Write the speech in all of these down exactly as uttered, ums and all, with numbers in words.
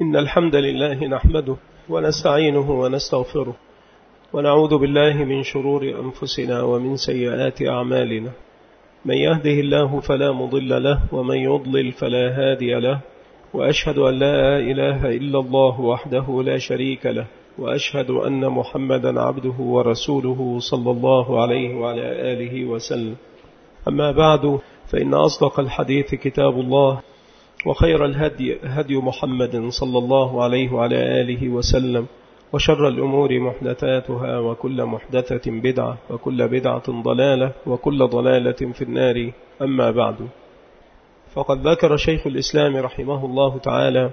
إن الحمد لله نحمده ونستعينه ونستغفره ونعوذ بالله من شرور أنفسنا ومن سيئات أعمالنا. من يهده الله فلا مضل له ومن يضلل فلا هادي له، وأشهد أن لا إله إلا الله وحده لا شريك له، وأشهد أن محمدا عبده ورسوله صلى الله عليه وعلى آله وسلم. أما بعد، فإن أصدق الحديث كتاب الله، وخير الهدي هدي محمد صلى الله عليه وعلى آله وسلم، وشر الأمور محدثاتها، وكل محدثة بدعة، وكل بدعة ضلالة، وكل ضلالة في النار. أما بعد، فقد ذكر شيخ الإسلام رحمه الله تعالى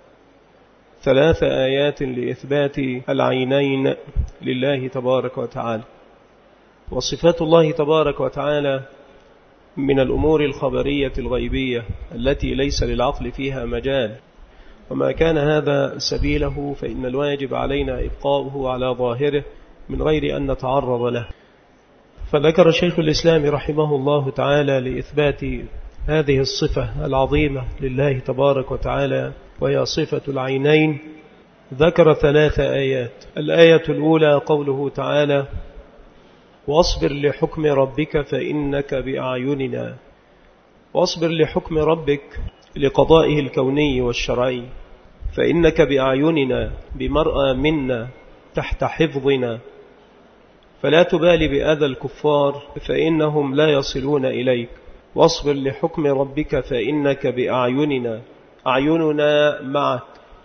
ثلاث آيات لإثبات العينين لله تبارك وتعالى. وصفات الله تبارك وتعالى من الأمور الخبرية الغيبية التي ليس للعقل فيها مجال، وما كان هذا سبيله فإن الواجب علينا إبقاؤه على ظاهره من غير أن نتعرض له. فذكر شيخ الإسلام رحمه الله تعالى لإثبات هذه الصفة العظيمة لله تبارك وتعالى، وهي صفة العينين، ذكر ثلاث آيات. الآية الأولى قوله تعالى: واصبر لحكم ربك فإنك بأعيننا. واصبر لحكم ربك لقضائه الكوني والشرعي، فإنك بأعيننا، بمرأى منا، تحت حفظنا، فلا تبالي بأذى الكفار فإنهم لا يصلون إليك. واصبر لحكم ربك فإنك بأعيننا، أعيننا معك،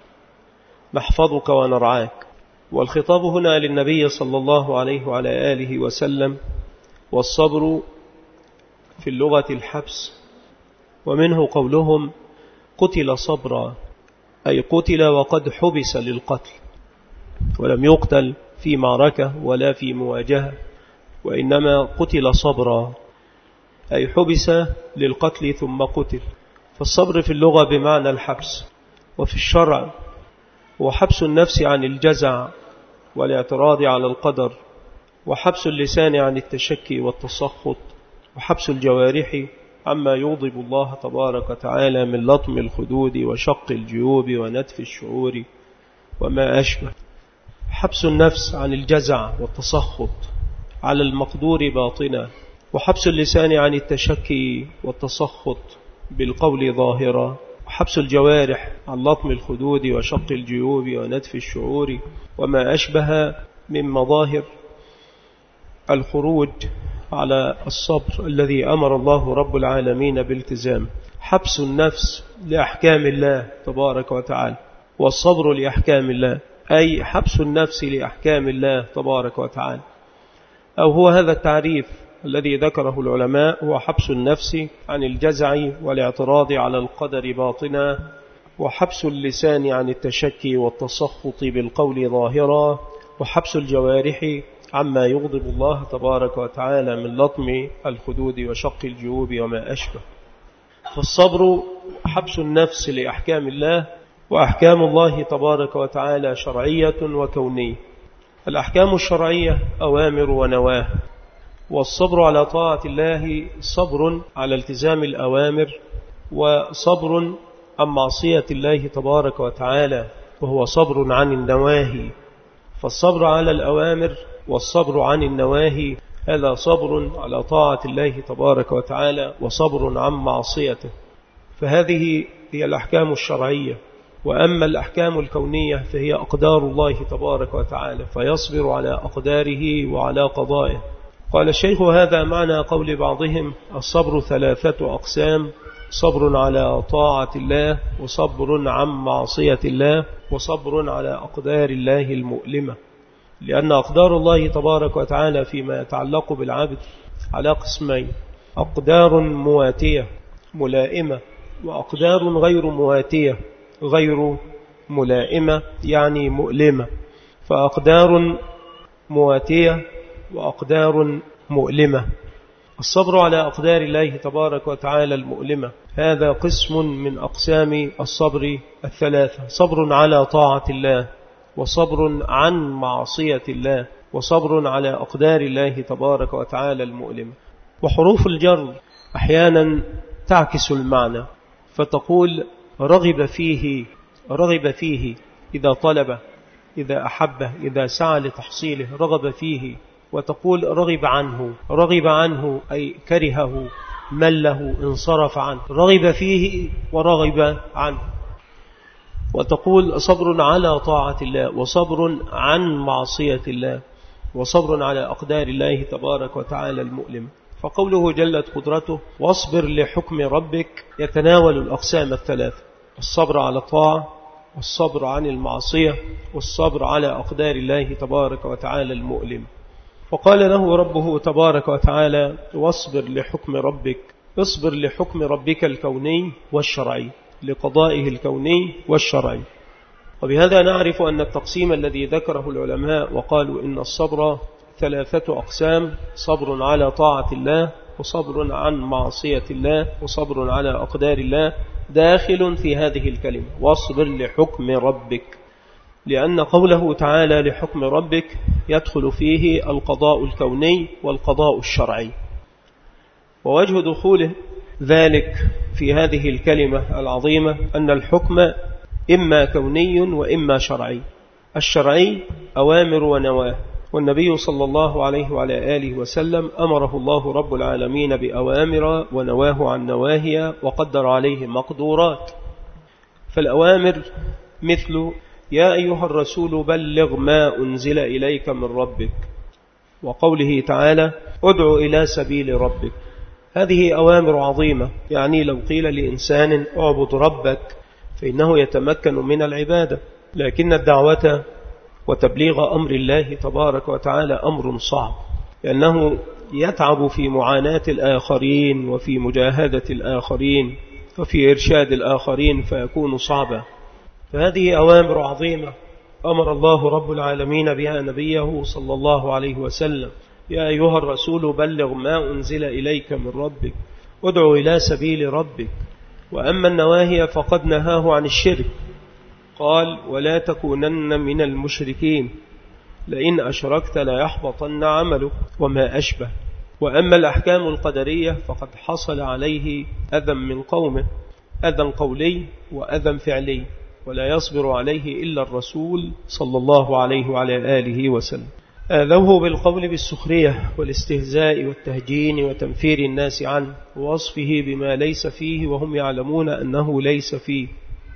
نحفظك ونرعاك. والخطاب هنا للنبي صلى الله عليه وعلى آله وسلم. والصبر في اللغة الحبس، ومنه قولهم قتل صبرا، أي قتل وقد حبس للقتل، ولم يقتل في معركة ولا في مواجهة، وإنما قتل صبرا، أي حبس للقتل ثم قتل. فالصبر في اللغة بمعنى الحبس، وفي الشرع هو حبس النفس عن الجزع والاعتراض على القدر، وحبس اللسان عن التشكي والتسخط، وحبس الجوارح عما يغضب الله تبارك وتعالى من لطم الخدود وشق الجيوب ونتف الشعور وما أشبه. حبس النفس عن الجزع والتسخط على المقدور باطنا، وحبس اللسان عن التشكي والتسخط بالقول ظاهرا، وحبس الجوارح عن لطم الخدود وشق الجيوب ونتف الشعور وما أشبه من مظاهر الخروج على الصبر الذي أمر الله رب العالمين بالتزام. حبس النفس لأحكام الله تبارك وتعالى، والصبر لأحكام الله، أي حبس النفس لأحكام الله تبارك وتعالى. أو هو هذا التعريف الذي ذكره العلماء، هو حبس النفس عن الجزع والاعتراض على القدر باطنا، وحبس اللسان عن التشكي والتسخط بالقول ظاهرا، وحبس الجوارح عما يغضب الله تبارك وتعالى من لطم الخدود وشق الجيوب وما أشبه. فالصبر حبس النفس لأحكام الله، وأحكام الله تبارك وتعالى شرعية وكونية. الأحكام الشرعية أوامر ونواه، والصبر على طاعة الله صبر على التزام الأوامر، وصبر عن معصية الله تبارك وتعالى، وهو صبر عن النواهي. فالصبر على الأوامر والصبر عن النواهي هذا صبر على طاعة الله تبارك وتعالى، وصبر عن معصيته. فهذه هي الأحكام الشرعية. وأما الأحكام الكونية فهي أقدار الله تبارك وتعالى، فيصبر على أقداره وعلى قضائه. قال الشيخ: هذا معنى قول بعضهم: الصبر ثلاثة أقسام: صبر على طاعة الله، وصبر عن معصية الله، وصبر على أقدار الله المؤلمة. لأن أقدار الله تبارك وتعالى فيما يتعلق بالعبد على قسمين: أقدار مواتية ملائمة، وأقدار غير مواتية غير ملائمة يعني مؤلمة. فأقدار مواتية وأقدار مؤلمة. الصبر على أقدار الله تبارك وتعالى المؤلمة هذا قسم من أقسام الصبر الثلاثة: صبر على طاعة الله، وصبر عن معصية الله، وصبر على أقدار الله تبارك وتعالى المؤلمة. وحروف الجر أحيانا تعكس المعنى، فتقول: رغب فيه رغب فيه إذا طلب، إذا أحبه، إذا سعى لتحصيله رغب فيه. وتقول رغب عنه، رغب عنه أي كرهه، مله، انصرف عنه، رغب فيه ورغب عنه. وتقول صبر على طاعة الله، وصبر عن معصية الله، وصبر على أقدار الله تبارك وتعالى المؤلم. فقوله جلت قدرته واصبر لحكم ربك يتناول الأقسام الثلاثة: الصبر على الطاعة، والصبر عن المعصية، والصبر على أقدار الله تبارك وتعالى المؤلم. فقال له ربه تبارك وتعالى واصبر لحكم ربك، اصبر لحكم ربك الكوني والشرعي، لقضائه الكوني والشرعي. وبهذا نعرف أن التقسيم الذي ذكره العلماء وقالوا إن الصبر ثلاثة أقسام: صبر على طاعة الله، وصبر عن معصية الله، وصبر على أقدار الله، داخل في هذه الكلمة واصبر لحكم ربك، لأن قوله تعالى لحكم ربك يدخل فيه القضاء الكوني والقضاء الشرعي. ووجه دخوله ذلك في هذه الكلمة العظيمة أن الحكم إما كوني وإما شرعي. الشرعي أوامر ونواه، والنبي صلى الله عليه وعلى آله وسلم أمره الله رب العالمين بأوامر ونواه عن نواهي، وقدر عليه مقدورات. فالأوامر مثل يا أيها الرسول بلغ ما أنزل إليك من ربك، وقوله تعالى ادع إلى سبيل ربك. هذه أوامر عظيمة، يعني لو قيل لإنسان اعبد ربك فإنه يتمكن من العبادة، لكن الدعوة وتبليغ أمر الله تبارك وتعالى أمر صعب، لأنه يتعب في معاناة الآخرين وفي مجاهدة الآخرين وفي إرشاد الآخرين، فيكون صعبا. فهذه أوامر عظيمة أمر الله رب العالمين بها نبيه صلى الله عليه وسلم: يا أيها الرسول بلغ ما أنزل إليك من ربك، ادع إلى سبيل ربك. وأما النواهي فقد نهاه عن الشرك، قال ولا تكونن من المشركين، لئن أشركت لا يحبطن عملك، وما أشبه. وأما الأحكام القدرية فقد حصل عليه أذى من قومه، أذى قولي وأذى فعلي، ولا يصبر عليه إلا الرسول صلى الله عليه وعلى آله وسلم. آذوه بالقول بالسخرية والاستهزاء والتهجين وتنفير الناس عنه، ووصفه بما ليس فيه وهم يعلمون أنه ليس فيه.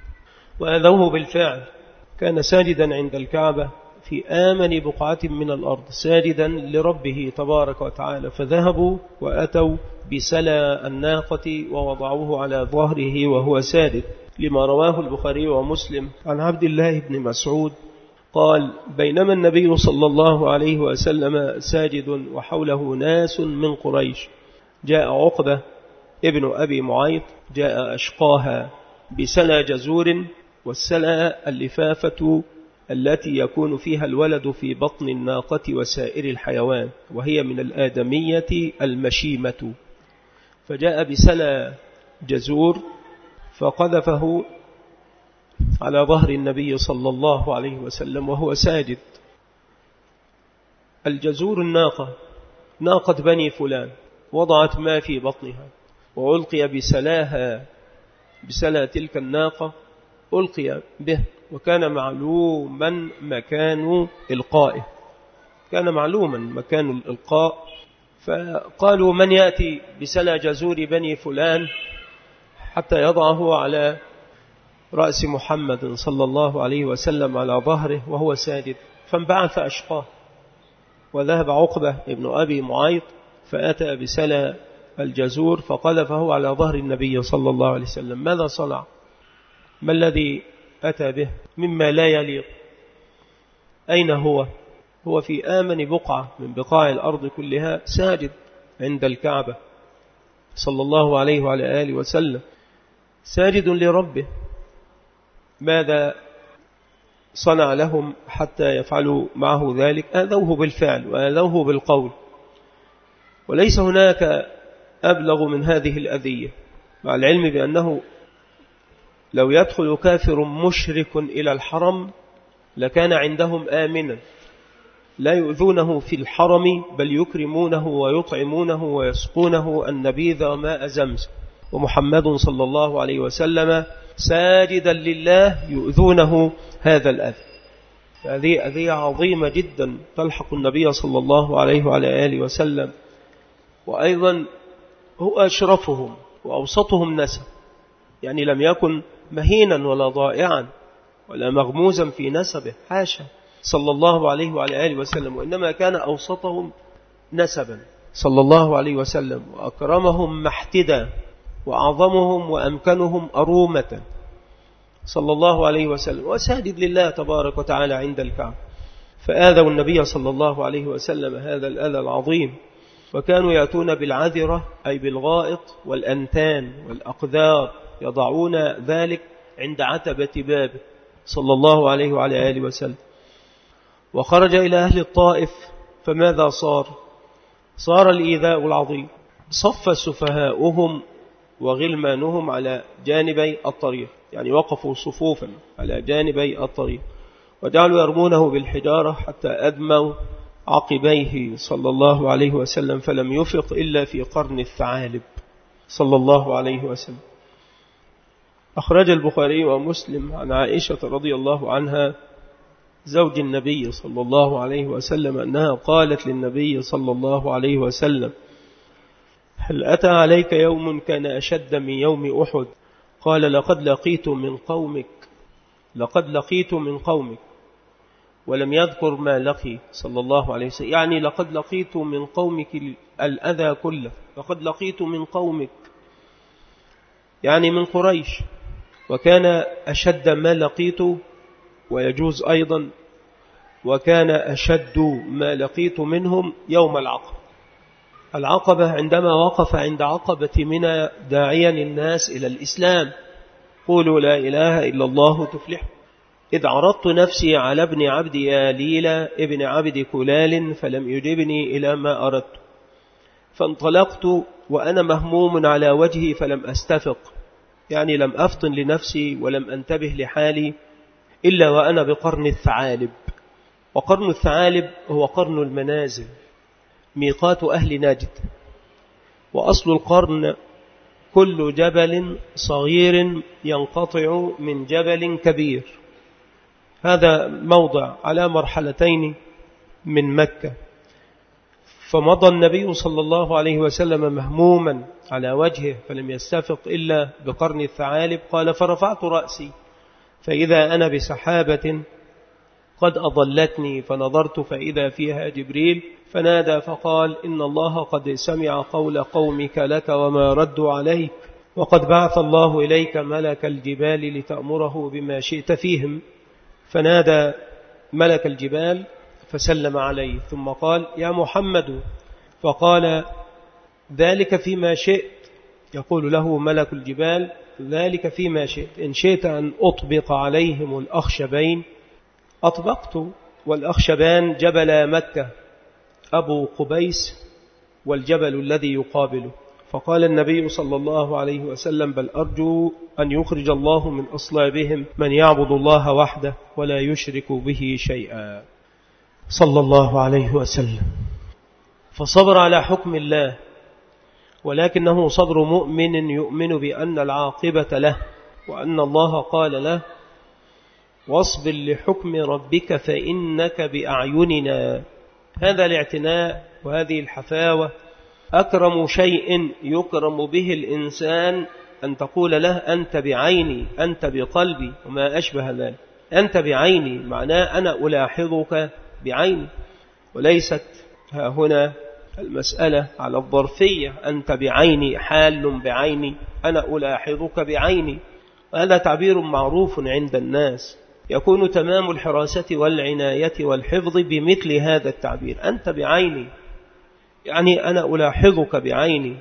وآذوه بالفعل، كان ساجدا عند الكعبة في آمن بقعة من الأرض، ساجدا لربه تبارك وتعالى، فذهبوا وأتوا بسلى الناقة ووضعوه على ظهره وهو ساجد، لما رواه البخاري ومسلم عن عبد الله بن مسعود قال بينما النبي صلى الله عليه وسلم ساجد وحوله ناس من قريش، جاء عقبة ابن أبي معيط، جاء أشقاها بسلى جزور، والسلى اللفافة التي يكون فيها الولد في بطن الناقة وسائر الحيوان، وهي من الآدمية المشيمة. فجاء بسلى جزور فقذفه على ظهر النبي صلى الله عليه وسلم وهو ساجد. الجزور الناقة، ناقة بني فلان، وضعت ما في بطنها وألقي بسلاها، بسلا تلك الناقة ألقي به، وكان معلوما مكان إلقائه، كان معلوما مكان الإلقاء. فقالوا من يأتي بسلا جزور بني فلان حتى يضعه على رأس محمد صلى الله عليه وسلم على ظهره وهو ساجد. فانبعث أشقاه، وذهب عقبة ابن أبي معيط فأتى بسلا الجزور فقذفه على ظهر النبي صلى الله عليه وسلم. ماذا صنع؟ ما الذي أتى به مما لا يليق؟ أين هو؟ هو في آمن بقعة من بقاع الأرض كلها، ساجد عند الكعبة صلى الله عليه وعلى آله وسلم، ساجد لربه. ماذا صنع لهم حتى يفعلوا معه ذلك؟ آذوه بالفعل وآذوه بالقول، وليس هناك أبلغ من هذه الأذية، مع العلم بأنه لو يدخل كافر مشرك إلى الحرم لكان عندهم آمنا، لا يؤذونه في الحرم بل يكرمونه ويطعمونه ويسقونه النبيذ وماء زمزم. ومحمد صلى الله عليه وسلم ساجدا لله يؤذونه هذا الأذى. هذه أذية عظيمة جدا تلحق النبي صلى الله عليه وعلى آله وسلم، وأيضا هو أشرفهم وأوسطهم نسب، يعني لم يكن مهينا ولا ضائعا ولا مغموزا في نسبه، حاشا صلى الله عليه وعلى آله وسلم، وإنما كان أوسطهم نسبا صلى الله عليه وسلم، وأكرمهم محتدا، وأعظمهم وأمكنهم أرومة صلى الله عليه وسلم، وساجد لله تبارك وتعالى عند الكعبة. فآذوا النبي صلى الله عليه وسلم هذا الأذى العظيم، وكانوا يأتون بالعذرة أي بالغائط والأنتان والأقذار، يضعون ذلك عند عتبة بابه صلى الله عليه وعلى آله وسلم. وخرج إلى أهل الطائف، فماذا صار؟ صار الإيذاء العظيم، صف سفهاؤهم وغلمانهم على جانبي الطريق، يعني وقفوا صفوفا على جانبي الطريق، وجعلوا يرمونه بالحجارة حتى أدموا عقبيه صلى الله عليه وسلم، فلم يفق إلا في قرن الثعالب صلى الله عليه وسلم. أخرج البخاري ومسلم عن عائشة رضي الله عنها زوج النبي صلى الله عليه وسلم أنها قالت للنبي صلى الله عليه وسلم: هل أتى عليك يوم كان أشد من يوم أحد؟ قال: لقد لقيت من قومك لقد لقيت من قومك ولم يذكر ما لقي صلى الله عليه وسلم، يعني لقد لقيت من قومك الأذى كله، لقد لقيت من قومك يعني من قريش. وكان أشد ما لقيت، ويجوز أيضا وكان أشد ما لقيت منهم يوم العقبة. العقبة عندما وقف عند عقبة منى داعيا الناس إلى الإسلام: قولوا لا إله إلا الله تفلح. إذ عرضت نفسي على ابن عبد ياليل ابن عبد كلال فلم يجبني إلى ما أردت، فانطلقت وأنا مهموم على وجهي فلم أستفق، يعني لم أفطن لنفسي ولم أنتبه لحالي إلا وأنا بقرن الثعالب. وقرن الثعالب هو قرن المنازل، ميقات أهل نجد. وأصل القرن كل جبل صغير ينقطع من جبل كبير. هذا موضع على مرحلتين من مكة. فمضى النبي صلى الله عليه وسلم مهموما على وجهه فلم يستفق إلا بقرن الثعالب. قال: فرفعت رأسي فإذا أنا بسحابة قد أضلتني، فنظرت فإذا فيها جبريل، فنادى فقال: إن الله قد سمع قول قومك لك وما ردوا عليك، وقد بعث الله إليك ملك الجبال لتأمره بما شئت فيهم. فنادى ملك الجبال فسلم عليه، ثم قال: يا محمد. فقال: ذلك فيما شئت. يقول له ملك الجبال: ذلك فيما شئت، إن شئت أن أطبق عليهم الأخشبين أطبقت. والأخشبان جبل مكة، أبو قبيس والجبل الذي يقابله. فقال النبي صلى الله عليه وسلم: بل أرجو أن يخرج الله من أصلابهم من يعبد الله وحده ولا يشرك به شيئا صلى الله عليه وسلم. فصبر على حكم الله، ولكنه صبر مؤمن يؤمن بأن العاقبة له، وأن الله قال له: واصبر لحكم ربك فإنك بأعيننا. هذا الاعتناء وهذه الحفاوة أكرم شيء يكرم به الإنسان، أن تقول له: أنت بعيني، أنت بقلبي، وما أشبه ذلك. أنت بعيني معناه أنا ألاحظك بعيني، وليست ها هنا المسألة على الظرفية، أنت بعيني، حال بعيني، أنا ألاحظك بعيني. وهذا تعبير معروف عند الناس، يكون تمام الحراسة والعناية والحفظ بمثل هذا التعبير: أنت بعيني، يعني أنا ألاحظك بعيني.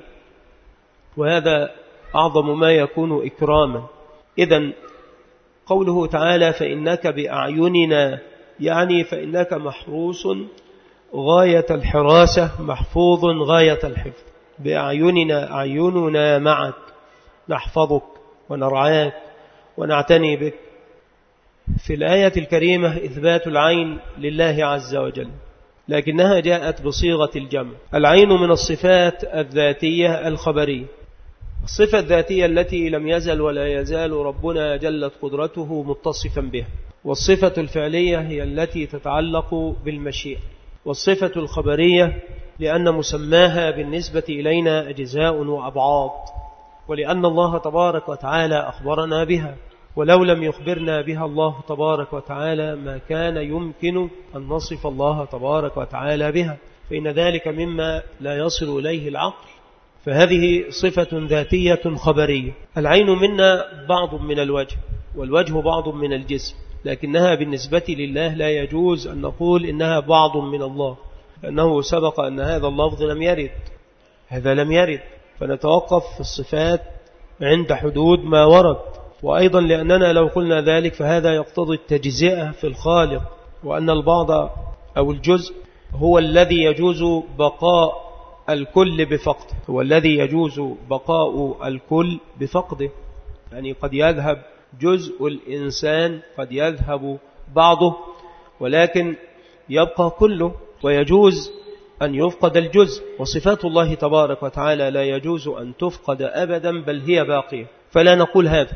وهذا أعظم ما يكون إكراما. إذن قوله تعالى: فإنك بأعيننا، يعني فإنك محروس غاية الحراسة، محفوظ غاية الحفظ. بأعيننا، أعيننا معك، نحفظك ونرعاك ونعتني بك. في الآية الكريمة إثبات العين لله عز وجل، لكنها جاءت بصيغة الجمع. العين من الصفات الذاتية الخبرية، الصفة الذاتية التي لم يزل ولا يزال ربنا جلت قدرته متصفا بها، والصفة الفعلية هي التي تتعلق بالمشيئة، والصفة الخبرية لأن مسماها بالنسبة إلينا أجزاء وأبعاد، ولأن الله تبارك وتعالى أخبرنا بها، ولو لم يخبرنا بها الله تبارك وتعالى ما كان يمكن أن نصف الله تبارك وتعالى بها، فإن ذلك مما لا يصل إليه العقل. فهذه صفة ذاتية خبرية. العين منا بعض من الوجه، والوجه بعض من الجسم، لكنها بالنسبة لله لا يجوز أن نقول إنها بعض من الله، لأنه سبق أن هذا اللفظ لم يرد، هذا لم يرد، فنتوقف في الصفات عند حدود ما ورد. وأيضا لأننا لو قلنا ذلك فهذا يقتضي التجزئة في الخالق، وأن البعض أو الجزء هو الذي يجوز بقاء الكل بفقده، هو الذي يجوز بقاء الكل بفقده، يعني قد يذهب جزء الإنسان، قد يذهب بعضه، ولكن يبقى كله، ويجوز أن يفقد الجزء. وصفات الله تبارك وتعالى لا يجوز أن تفقد أبدا، بل هي باقية، فلا نقول هذا.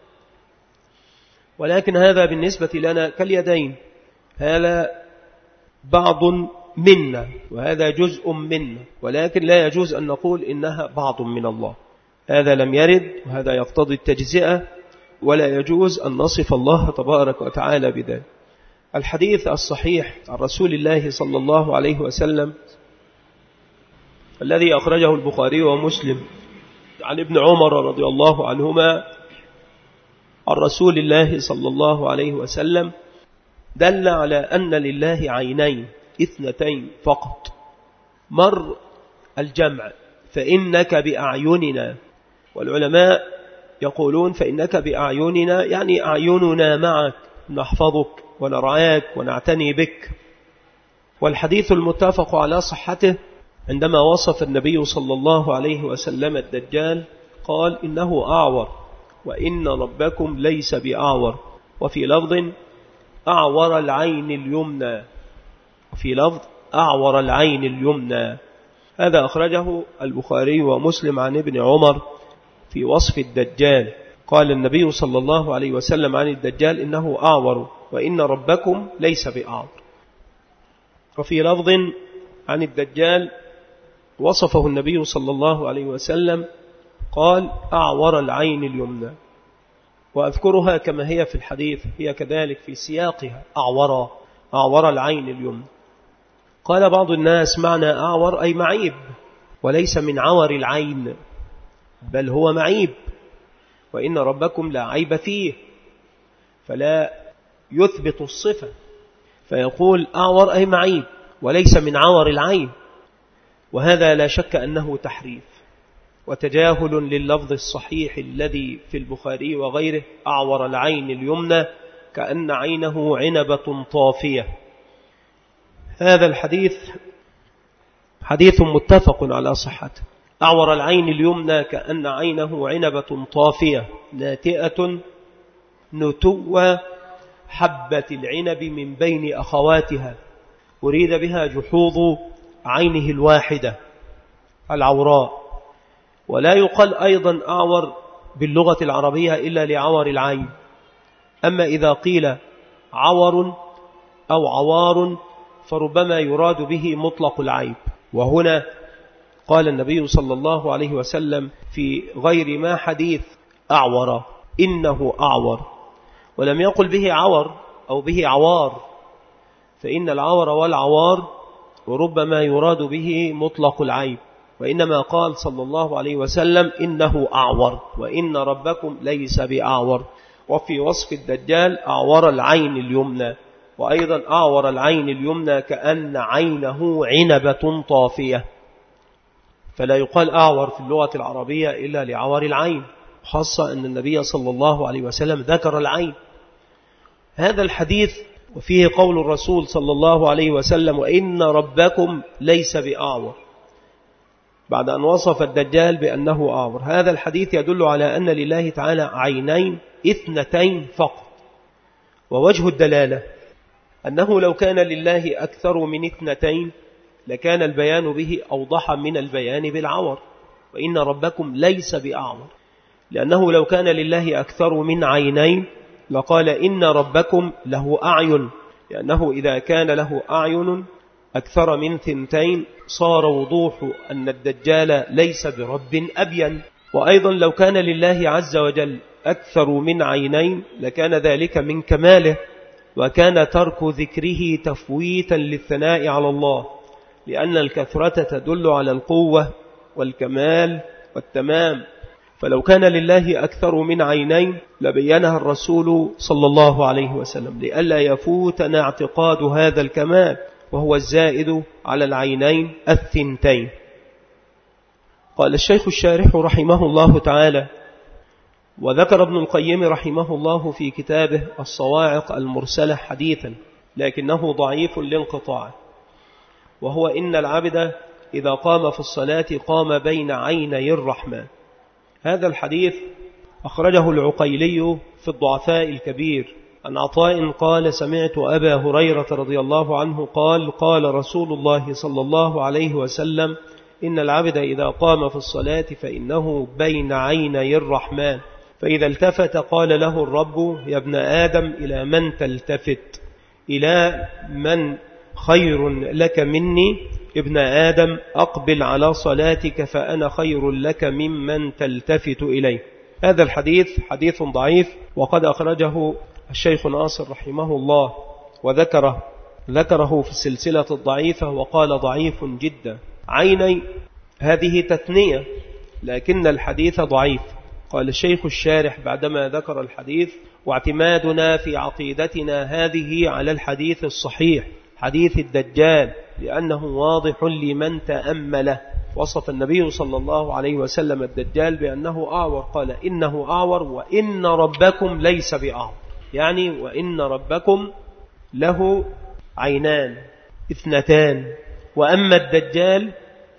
ولكن هذا بالنسبة لنا كاليدين، هذا بعض منا وهذا جزء منا، ولكن لا يجوز أن نقول إنها بعض من الله، هذا لم يرد، وهذا يقتضي التجزئة، ولا يجوز أن نصف الله تبارك وتعالى بذلك. الحديث الصحيح عن رسول الله صلى الله عليه وسلم الذي أخرجه البخاري ومسلم عن ابن عمر رضي الله عنهما عن رسول الله صلى الله عليه وسلم دل على أن لله عينين اثنتين فقط، مر الجمع فإنك بأعيننا، والعلماء يقولون فإنك بأعيننا يعني أعيننا معك، نحفظك ونرعاك ونعتني بك. والحديث المتفق على صحته عندما وصف النبي صلى الله عليه وسلم الدجال قال إنه أعور، وإن ربكم ليس بأعور، وفي لفظ أعور العين اليمنى، وفي لفظ أعور العين اليمنى. هذا أخرجه البخاري ومسلم عن ابن عمر في وصف الدجال، قال النبي صلى الله عليه وسلم عن الدجال إنه أعور، وإن ربكم ليس بأعور. وفي لفظ عن الدجال وصفه النبي صلى الله عليه وسلم قال أعور العين اليمنى، وأذكرها كما هي في الحديث، هي كذلك في سياقها أعور، أعور العين اليمنى. قال بعض الناس معنى أعور أي معيب، وليس من عور العين، بل هو معيب، وإن ربكم لا عيب فيه، فلا يثبت الصفة، فيقول أعور أي معيب وليس من عور العين، وهذا لا شك أنه تحريف وتجاهل لللفظ الصحيح الذي في البخاري وغيره أعور العين اليمنى كأن عينه عنبة طافية. هذا الحديث حديث متفق على صحته. أعور العين اليمنى كأن عينه عنبة طافية ناتئة نتوى حبة العنب من بين أخواتها، أريد بها جحوظ عينه الواحدة العوراء. ولا يقال أيضا أعور باللغة العربية إلا لعور العين، أما إذا قيل عور أو عوار فربما يراد به مطلق العيب. وهنا قال النبي صلى الله عليه وسلم في غير ما حديث أعور، إنه أعور، ولم يقل به عور أو به عوار، فإن العور والعوار وربما يراد به مطلق العيب، وإنما قال صلى الله عليه وسلم إنه أعور، وإن ربكم ليس بأعور. وفي وصف الدجال أعور العين اليمنى، وأيضا أعور العين اليمنى كأن عينه عنبة طافية، فلا يقال أعور في اللغة العربية إلا لعور العين، خاصة أن النبي صلى الله عليه وسلم ذكر العين. هذا الحديث وفيه قول الرسول صلى الله عليه وسلم وإن ربكم ليس بأعور، بعد أن وصف الدجال بأنه أعور. هذا الحديث يدل على أن لله تعالى عينين اثنتين فقط. ووجه الدلالة أنه لو كان لله أكثر من اثنتين لكان البيان به أوضح من البيان بالعور، وإن ربكم ليس بأعور، لأنه لو كان لله أكثر من عينين لقال إن ربكم له أعين، لأنه إذا كان له أعين أكثر من ثنتين صار وضوح أن الدجال ليس برب أبين. وأيضا لو كان لله عز وجل أكثر من عينين لكان ذلك من كماله، وكان ترك ذكره تفويتا للثناء على الله، لأن الكثرة تدل على القوة والكمال والتمام. فلو كان لله أكثر من عينين لبينها الرسول صلى الله عليه وسلم لئلا يفوتنا اعتقاد هذا الكمال، وهو الزائد على العينين الثنتين. قال الشيخ الشارح رحمه الله تعالى: وذكر ابن القيم رحمه الله في كتابه الصواعق المرسلة حديثا لكنه ضعيف الانقطاع، وهو إن العبد إذا قام في الصلاة قام بين عيني الرحمن. هذا الحديث أخرجه العقيلي في الضعفاء الكبير عن عطاء قال: سمعت أبا هريرة رضي الله عنه قال: قال رسول الله صلى الله عليه وسلم: إن العبد إذا قام في الصلاة فإنه بين عيني الرحمن، فإذا التفت قال له الرب: يا ابن آدم إلى من تلتفت؟ إلى من خير لك مني؟ ابن آدم أقبل على صلاتك فأنا خير لك ممن تلتفت إليه. هذا الحديث حديث ضعيف، وقد أخرجه الشيخ ناصر رحمه الله وذكره ذكره في السلسلة الضعيفة وقال ضعيف جدا. عيني هذه تثنية لكن الحديث ضعيف. قال الشيخ الشارح بعدما ذكر الحديث: واعتمادنا في عقيدتنا هذه على الحديث الصحيح حديث الدجال، لأنه واضح لمن تأمله. وصف النبي صلى الله عليه وسلم الدجال بأنه أعور، قال: إنه أعور وإن ربكم ليس بأعور، يعني وإن ربكم له عينان اثنتان، وأما الدجال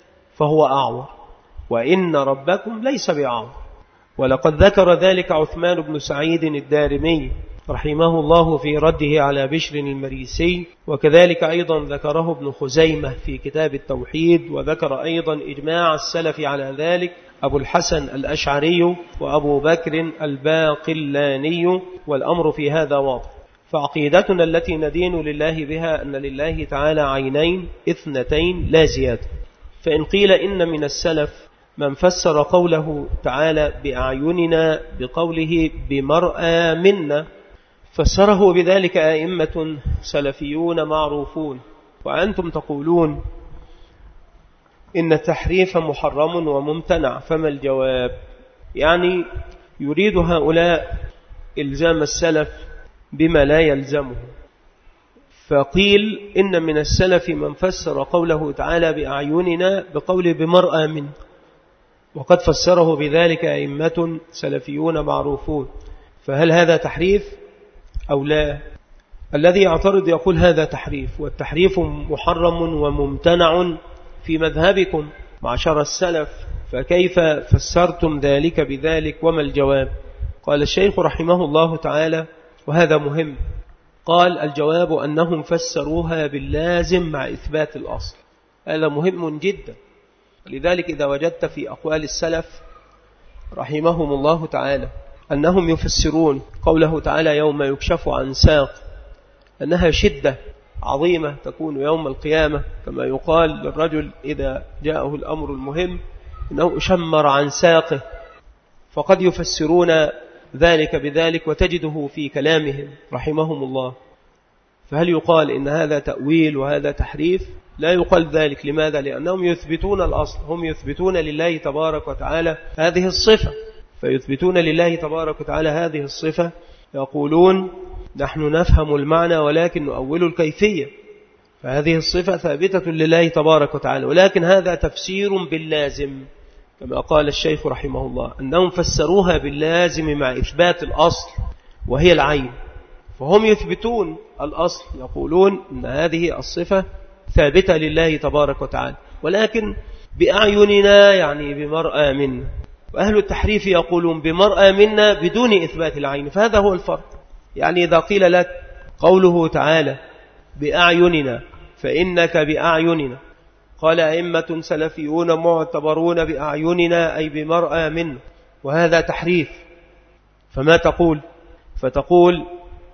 فهو أعور وإن ربكم ليس بأعور. ولقد ذكر ذلك عثمان بن سعيد الدارمي رحمه الله في رده على بشر المريسي، وكذلك أيضا ذكره ابن خزيمة في كتاب التوحيد، وذكر أيضا إجماع السلف على ذلك أبو الحسن الأشعري وأبو بكر الباقلاني، والأمر في هذا واضح. فعقيدتنا التي ندين لله بها أن لله تعالى عينين اثنتين لا زيادة. فإن قيل إن من السلف من فسر قوله تعالى بأعيننا بقوله بمرأى منا، فسره بذلك أئمة سلفيون معروفون، وأنتم تقولون إن التحريف محرم وممتنع، فما الجواب؟ يعني يريد هؤلاء إلزام السلف بما لا يلزمه. فقيل إن من السلف من فسر قوله تعالى بأعيننا بقوله بمرأى من، وقد فسره بذلك أئمة سلفيون معروفون، فهل هذا تحريف أو لا؟ الذي يعترض يقول هذا تحريف، والتحريف محرم وممتنع في مذهبكم معشر السلف، فكيف فسرتم ذلك بذلك وما الجواب؟ قال الشيخ رحمه الله تعالى وهذا مهم، قال: الجواب أنهم فسروها باللازم مع إثبات الأصل. هذا مهم جدا. لذلك إذا وجدت في أقوال السلف رحمهم الله تعالى أنهم يفسرون قوله تعالى يوم يكشف عن ساق أنها شدة عظيمة تكون يوم القيامة، كما يقال للرجل إذا جاءه الأمر المهم إنه أشمر عن ساقه، فقد يفسرون ذلك بذلك وتجده في كلامهم رحمهم الله. فهل يقال إن هذا تأويل وهذا تحريف؟ لا يقال ذلك. لماذا؟ لأنهم يثبتون الأصل، هم يثبتون لله تبارك وتعالى هذه الصفة، فيثبتون لله تبارك وتعالى هذه الصفة، يقولون نحن نفهم المعنى ولكن نؤول الكيفية، فهذه الصفة ثابتة لله تبارك وتعالى، ولكن هذا تفسير باللازم كما قال الشيخ رحمه الله، أنهم فسروها باللازم مع إثبات الأصل وهي العين، فهم يثبتون الأصل، يقولون أن هذه الصفة ثابتة لله تبارك وتعالى، ولكن بأعيننا يعني بمرأى منا. وأهل التحريف يقولون بمرأى منا بدون إثبات العين، فهذا هو الفرق. يعني إذا قيل لك قوله تعالى بأعيننا فإنك بأعيننا، قال أئمة سلفيون معتبرون بأعيننا أي بمرأى منه، وهذا تحريف. فما تقول؟ فتقول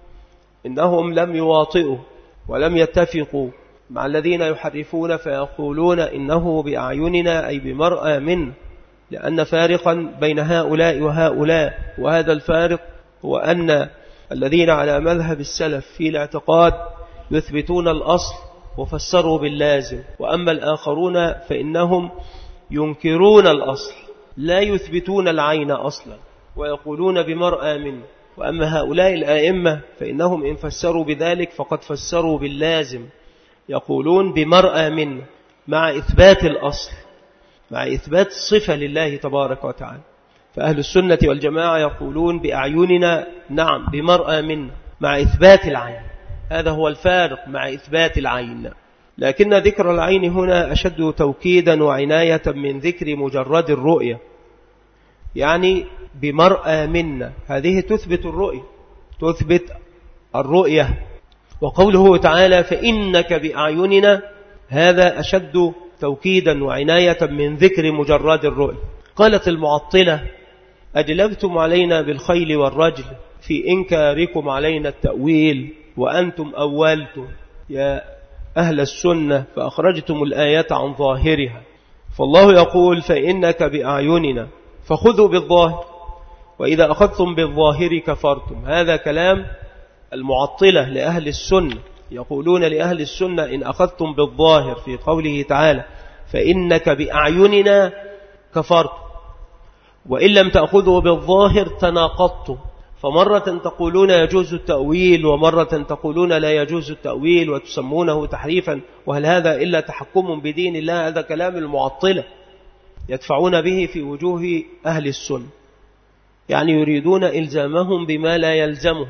إنهم لم يواطئوا ولم يتفقوا مع الذين يحرفون فيقولون إنه بأعيننا أي بمرأى منه، لأن فارقا بين هؤلاء وهؤلاء، وهذا الفارق هو أن الذين على مذهب السلف في الاعتقاد يثبتون الأصل وفسروا باللازم، وأما الآخرون فإنهم ينكرون الأصل لا يثبتون العين أصلا ويقولون بمرأى منه. وأما هؤلاء الآئمة فإنهم إن فسروا بذلك فقد فسروا باللازم، يقولون بمرأى منه مع إثبات الأصل، مع إثبات صفة لله تبارك وتعالى. فأهل السنة والجماعة يقولون بأعيننا نعم بمرأى منه مع إثبات العين، هذا هو الفارق مع إثبات العين. لكن ذكر العين هنا أشد توكيدا وعناية من ذكر مجرد الرؤية، يعني بمرأى منا هذه تثبت الرؤية، تثبت الرؤية. وقوله تعالى فإنك بأعيننا هذا أشد توكيدا وعناية من ذكر مجرد الرؤية. قالت المعطلة أجلبتم علينا بالخيل والرجل في إنكاركم علينا التأويل وأنتم أولتم يا أهل السنة فأخرجتم الآيات عن ظاهرها. فالله يقول فإنك بأعيننا فخذوا بالظاهر، وإذا أخذتم بالظاهر كفرتم. هذا كلام المعطلة لأهل السنة، يقولون لأهل السنة إن أخذتم بالظاهر في قوله تعالى فإنك بأعيننا كفرتم، وإن لم تأخذوا بالظاهر تناقضتم. فمرة تقولون يجوز التأويل ومرة تقولون لا يجوز التأويل وتسمونه تحريفا، وهل هذا إلا تحكم بدين الله؟ هذا كلام المعطلة يدفعون به في وجوه أهل السنة، يعني يريدون إلزامهم بما لا يلزمهم،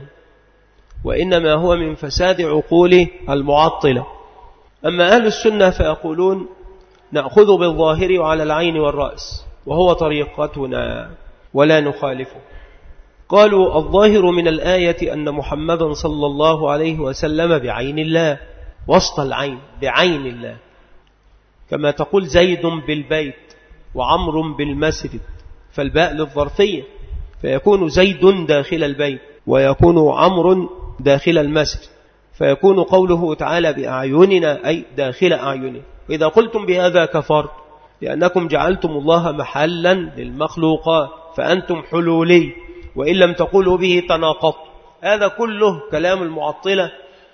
وإنما هو من فساد عقول المعطلة. أما أهل السنة فيقولون نأخذ بالظاهر وعلى العين والرأس، وهو طريقتنا ولا نخالفه. قالوا الظاهر من الآية أن محمدا صلى الله عليه وسلم بعين الله، وسط العين بعين الله، كما تقول زيد بالبيت وعمر بالمسجد، فالباء للظرفية، فيكون زيد داخل البيت ويكون عمر داخل المسجد، فيكون قوله تعالى بأعيننا أي داخل أعيننا. إذا قلتم بهذا كفرت، لأنكم جعلتم الله محلا للمخلوقات فأنتم حلولي، وإن لم تقولوا به تناقض. هذا كله كلام المعطلة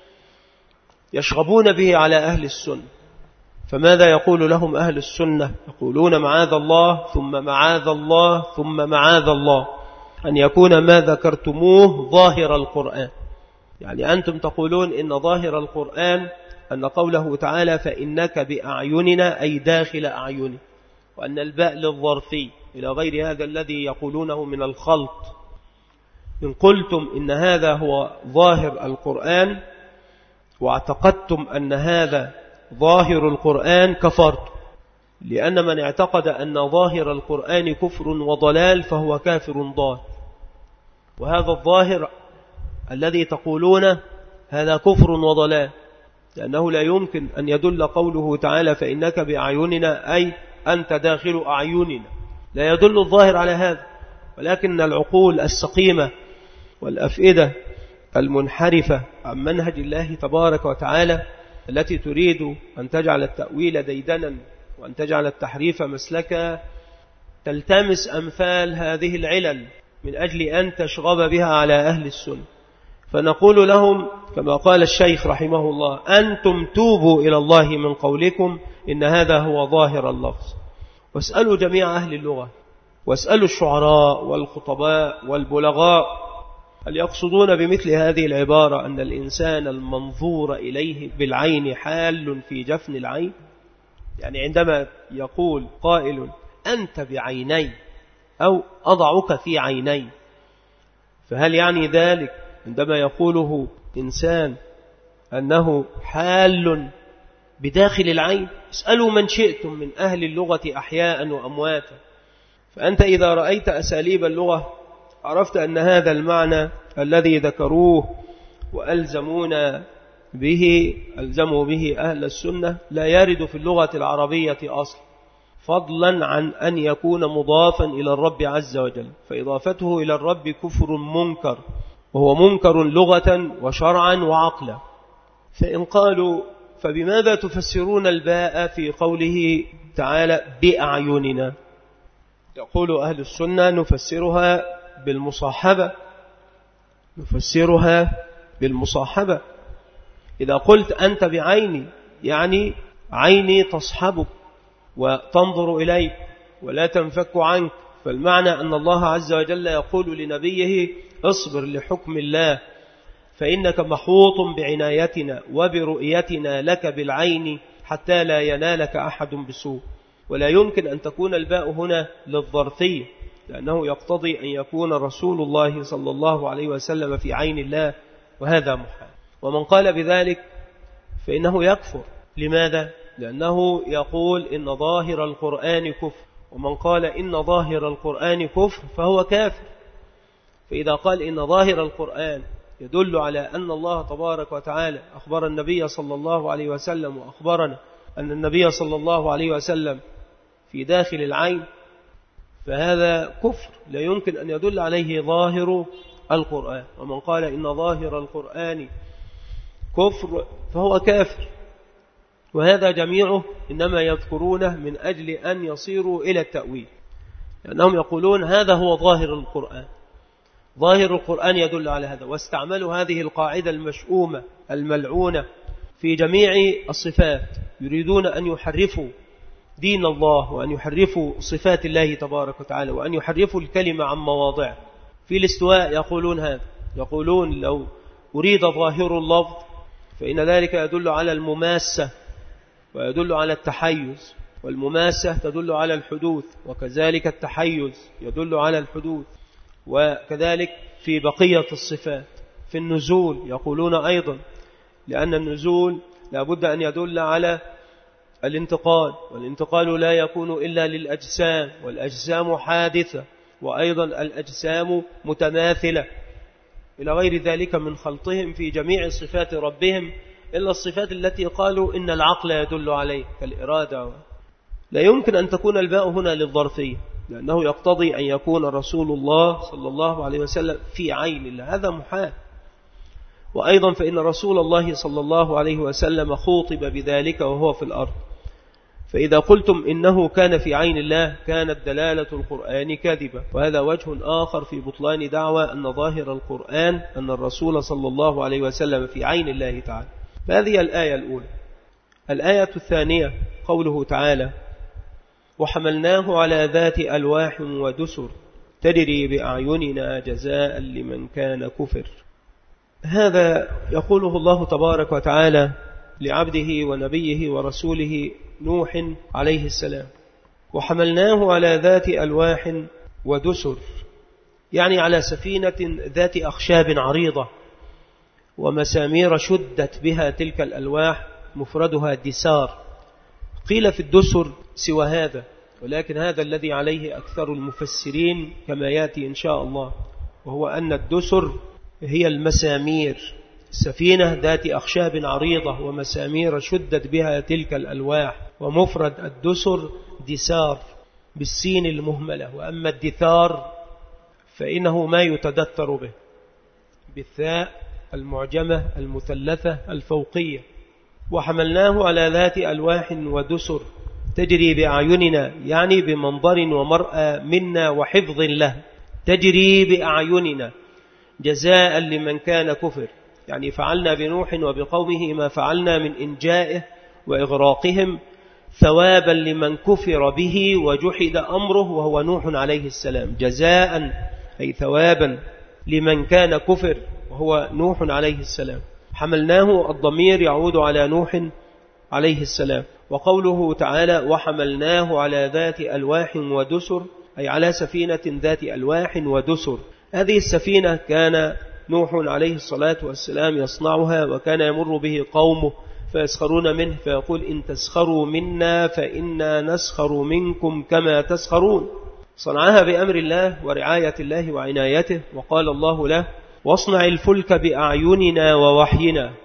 يشغبون به على أهل السنة. فماذا يقول لهم أهل السنة؟ يقولون معاذ الله ثم معاذ الله ثم معاذ الله أن يكون ما ذكرتموه ظاهر القرآن. يعني أنتم تقولون إن ظاهر القرآن أن قوله تعالى فإنك بأعيننا أي داخل أعيني، وأن الباء للظرفي إلى غير هذا الذي يقولونه من الخلط. إن قلتم إن هذا هو ظاهر القرآن واعتقدتم أن هذا ظاهر القرآن كفرت، لأن من اعتقد أن ظاهر القرآن كفر وضلال فهو كافر ضال، وهذا الظاهر الذي تقولونه هذا كفر وضلال، لأنه لا يمكن أن يدل قوله تعالى فإنك بأعيننا أي أنت داخل أعيننا، لا يدل الظاهر على هذا. ولكن العقول السقيمة والأفئدة المنحرفة عن منهج الله تبارك وتعالى التي تريد أن تجعل التأويل ديدنا وأن تجعل التحريف مسلكا تلتمس أمثال هذه العلل من أجل أن تشغب بها على أهل السنة. فنقول لهم كما قال الشيخ رحمه الله أنتم توبوا إلى الله من قولكم إن هذا هو ظاهر اللفظ، واسألوا جميع أهل اللغة واسألوا الشعراء والخطباء والبلغاء هل يقصدون بمثل هذه العبارة أن الإنسان المنظور إليه بالعين حال في جفن العين؟ يعني عندما يقول قائل أنت بعيني أو أضعك في عيني، فهل يعني ذلك عندما يقوله إنسان أنه حال بداخل العين؟ اسألوا من شئتم من أهل اللغة أحياء وأمواتا، فأنت إذا رأيت أساليب اللغة عرفت أن هذا المعنى الذي ذكروه وألزمونا به ألزموا به أهل السنة لا يرد في اللغة العربية أصل، فضلا عن أن يكون مضافا إلى الرب عز وجل، فإضافته إلى الرب كفر منكر، وهو منكر لغة وشرعا وعقلا. فإن قالوا فبماذا تفسرون الباء في قوله تعالى بأعيننا؟ يقول أهل السنة نفسرها بالمصاحبة، نفسرها بالمصاحبة. إذا قلت أنت بعيني يعني عيني تصحبك وتنظر إليك ولا تنفك عنك، فالمعنى أن الله عز وجل يقول لنبيه اصبر لحكم الله فإنك محوط بعنايتنا وبرؤيتنا لك بالعين حتى لا ينالك أحد بسوء. ولا يمكن أن تكون الباء هنا للظرفية، لأنه يقتضي أن يكون رسول الله صلى الله عليه وسلم في عين الله، وهذا محال. ومن قال بذلك فإنه يكفر. لماذا؟ لأنه يقول إن ظاهر القرآن كفر، ومن قال إن ظاهر القرآن كفر فهو كافر. فإذا قال إن ظاهر القرآن يدل على أن الله تبارك وتعالى أخبر النبي صلى الله عليه وسلم وأخبرنا أن النبي صلى الله عليه وسلم في داخل العين، فهذا كفر لا يمكن أن يدل عليه ظاهر القرآن. ومن قال إن ظاهر القرآن كفر فهو كافر. وهذا جميعه إنما يذكرونه من أجل أن يصيروا إلى التأويل، لأنهم يقولون هذا هو ظاهر القرآن، ظاهر القرآن يدل على هذا. واستعملوا هذه القاعدة المشؤومة الملعونة في جميع الصفات، يريدون أن يحرفوا دين الله وأن يحرفوا صفات الله تبارك وتعالى وأن يحرفوا الكلمة عن مواضعه. في الاستواء يقولون هذا، يقولون لو أريد ظاهر اللفظ فإن ذلك يدل على المماسة ويدل على التحيز، والمماسة تدل على الحدوث، وكذلك التحيز يدل على الحدوث. وكذلك في بقية الصفات. في النزول يقولون أيضا لأن النزول لابد أن يدل على الانتقال، والانتقال لا يكون إلا للأجسام، والأجسام حادثة، وأيضا الأجسام متماثلة، إلى غير ذلك من خلطهم في جميع صفات ربهم إلا الصفات التي قالوا إن العقل يدل عليه كالإرادة. لا يمكن أن تكون الباء هنا للظرفية، لأنه يقتضي أن يكون رسول الله صلى الله عليه وسلم في عين الله، هذا محال. وأيضا فإن رسول الله صلى الله عليه وسلم خوطب بذلك وهو في الأرض، فإذا قلتم إنه كان في عين الله كانت دلالة القرآن كاذبة. وهذا وجه آخر في بطلان دعوى أن ظاهر القرآن أن الرسول صلى الله عليه وسلم في عين الله تعالى. هذه الآية الأولى. الآية الثانية قوله تعالى وحملناه على ذات ألواح ودسر تجري بأعيننا جزاء لمن كان كفر. هذا يقوله الله تبارك وتعالى لعبده ونبيه ورسوله نوح عليه السلام، وحملناه على ذات ألواح ودسر، يعني على سفينة ذات أخشاب عريضة ومسامير شدت بها تلك الألواح، مفردها دسار. قيل في الدسر سوى هذا، ولكن هذا الذي عليه أكثر المفسرين كما يأتي إن شاء الله، وهو أن الدسر هي المسامير، سفينة ذات أخشاب عريضة ومسامير شدت بها تلك الألواح، ومفرد الدسر دسار بالسين المهملة. وأما الدثار فإنه ما يتدثر به بالثاء المعجمة المثلثة الفوقية. وحملناه على ذات ألواح ودسر تجري بأعيننا، يعني بمنظر ومرأى منا وحفظ له، تجري بأعيننا جزاء لمن كان كفر، يعني فعلنا بنوح وبقومه ما فعلنا من إنجائه وإغراقهم ثوابا لمن كفر به وجحد أمره وهو نوح عليه السلام، جزاء أي ثوابا لمن كان كفر وهو نوح عليه السلام. حملناه الضمير يعود على نوح عليه السلام. وقوله تعالى وحملناه على ذات ألواح ودسر أي على سفينة ذات ألواح ودسر. هذه السفينة كان نوح عليه الصلاة والسلام يصنعها، وكان يمر به قومه فيسخرون منه فيقول إن تسخروا منا فإنا نسخر منكم كما تسخرون. صنعها بأمر الله ورعاية الله وعنايته، وقال الله له واصنع الفلك بأعيننا ووحينا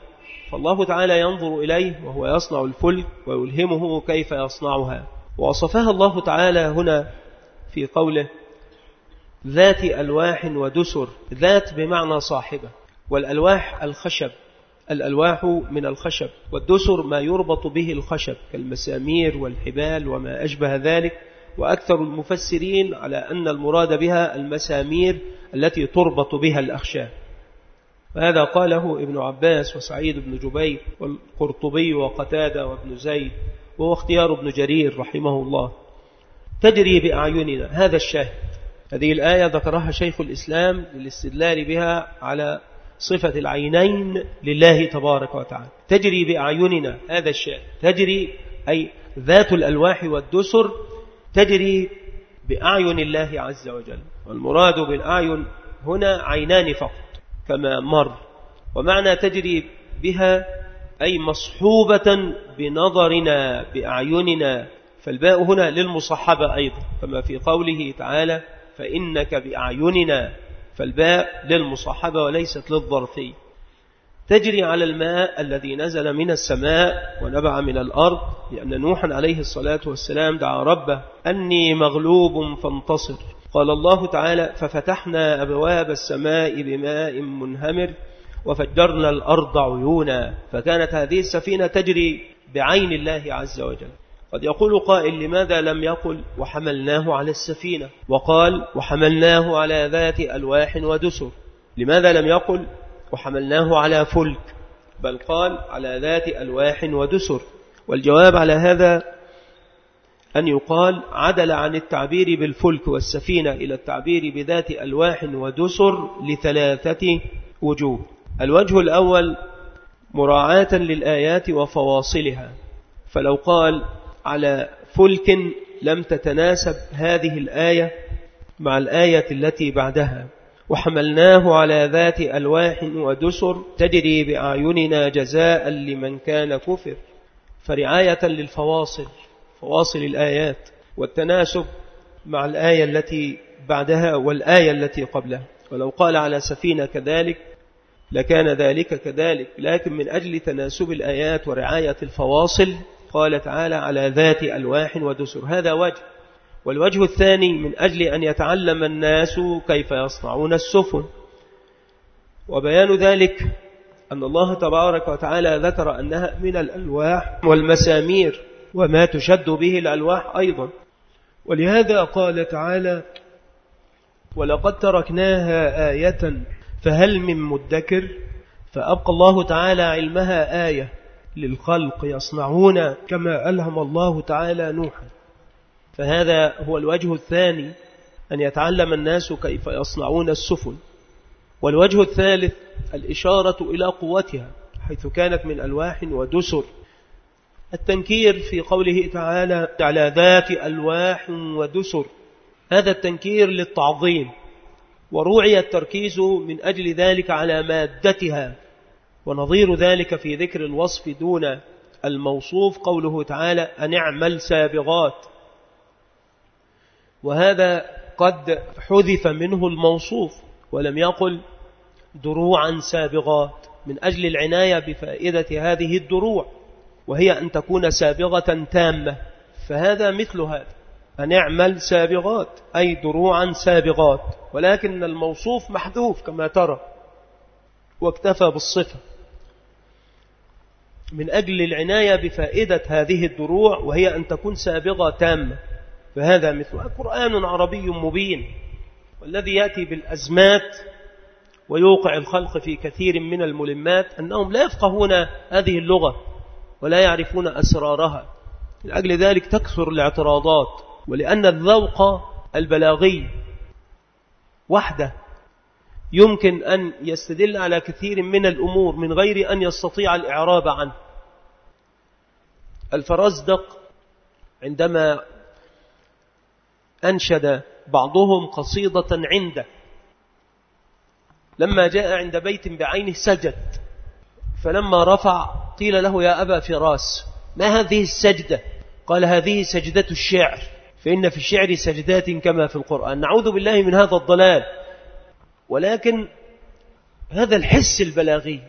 فالله تعالى ينظر إليه وهو يصنع الفلك ويلهمه كيف يصنعها. ووصفها الله تعالى هنا في قوله ذات ألواح ودسر. ذات بمعنى صاحبة، والألواح الخشب، الألواح من الخشب، والدسر ما يربط به الخشب كالمسامير والحبال وما أشبه ذلك. وأكثر المفسرين على أن المراد بها المسامير التي تربط بها الأخشاب. وهذا قاله ابن عباس وسعيد بن جبير والقرطبي وقتادة وابن زيد، وهو اختيار ابن جرير رحمه الله. تجري بأعيننا، هذا الشاهد. هذه الآية ذكرها شيخ الإسلام للاستدلال بها على صفة العينين لله تبارك وتعالى. تجري بأعيننا، هذا الشاهد. تجري أي ذات الألواح والدسر تجري بأعين الله عز وجل. والمراد بالأعين هنا عينان فقط كما مر. ومعنى تجري بها أي مصحوبة بنظرنا بأعيننا، فالباء هنا للمصحبة أيضا كما في قوله تعالى فإنك بأعيننا، فالباء للمصحبة وليست للظرفية. تجري على الماء الذي نزل من السماء ونبع من الأرض، لأن نوحا عليه الصلاة والسلام دعا ربه أني مغلوب فانتصر. قال الله تعالى ففتحنا أبواب السماء بماء منهمر وفجرنا الأرض عيونا. فكانت هذه السفينة تجري بعين الله عز وجل. قد يقول قائل لماذا لم يقل وحملناه على السفينة وقال وحملناه على ذات ألواح ودسر؟ لماذا لم يقل وحملناه على فلك بل قال على ذات ألواح ودسر؟ والجواب على هذا أن يقال عدل عن التعبير بالفلك والسفينة إلى التعبير بذات ألواح ودسر لثلاثة وجوه. الوجه الأول مراعاة للآيات وفواصلها، فلو قال على فلك لم تتناسب هذه الآية مع الآية التي بعدها. وحملناه على ذات ألواح ودسر تجري بأعيننا جزاء لمن كان كفر، فرعاية للفواصل، فواصل الآيات والتناسب مع الآية التي بعدها والآية التي قبلها. ولو قال على سفينة كذلك لكان ذلك كذلك، لكن من أجل تناسب الآيات ورعاية الفواصل قال تعالى على ذات ألواح ودسر. هذا وجه. والوجه الثاني من أجل أن يتعلم الناس كيف يصنعون السفن، وبيان ذلك أن الله تبارك وتعالى ذكر أنها من الألواح والمسامير وما تشد به الألواح أيضا. ولهذا قال تعالى ولقد تركناها آية فهل من مدكر، فأبقى الله تعالى علمها آية للخلق يصنعون كما ألهم الله تعالى نوحا. فهذا هو الوجه الثاني، أن يتعلم الناس كيف يصنعون السفن. والوجه الثالث الإشارة إلى قوتها حيث كانت من ألواح ودسر. التنكير في قوله تعالى على ذات ألواح ودسر، هذا التنكير للتعظيم، وروعي التركيز من أجل ذلك على مادتها. ونظير ذلك في ذكر الوصف دون الموصوف قوله تعالى أن اعمل سابغات، وهذا قد حذف منه الموصوف ولم يقل دروعا سابغات من أجل العناية بفائدة هذه الدروع، وهي أن تكون سابغة تامة. فهذا مثل هذا أن اعمل سابغات أي دروعا سابغات، ولكن الموصوف محذوف كما ترى واكتفى بالصفة من أجل العناية بفائدة هذه الدروع وهي أن تكون سابغة تامة. فهذا مثل قرآن عربي مبين، والذي يأتي بالأزمات ويوقع الخلق في كثير من الملمات أنهم لا يفقهون هذه اللغة ولا يعرفون أسرارها. من أجل ذلك تكثر الاعتراضات، ولأن الذوق البلاغي وحده يمكن أن يستدل على كثير من الأمور من غير أن يستطيع الإعراب عنه. الفرزدق عندما أنشد بعضهم قصيدة عنده لما جاء عند بيت بعينه سجد، فلما رفع قيل له يا أبا فراس ما هذه السجدة؟ قال هذه سجدة الشعر، فإن في الشعر سجدات كما في القرآن. نعوذ بالله من هذا الضلال. ولكن هذا الحس البلاغي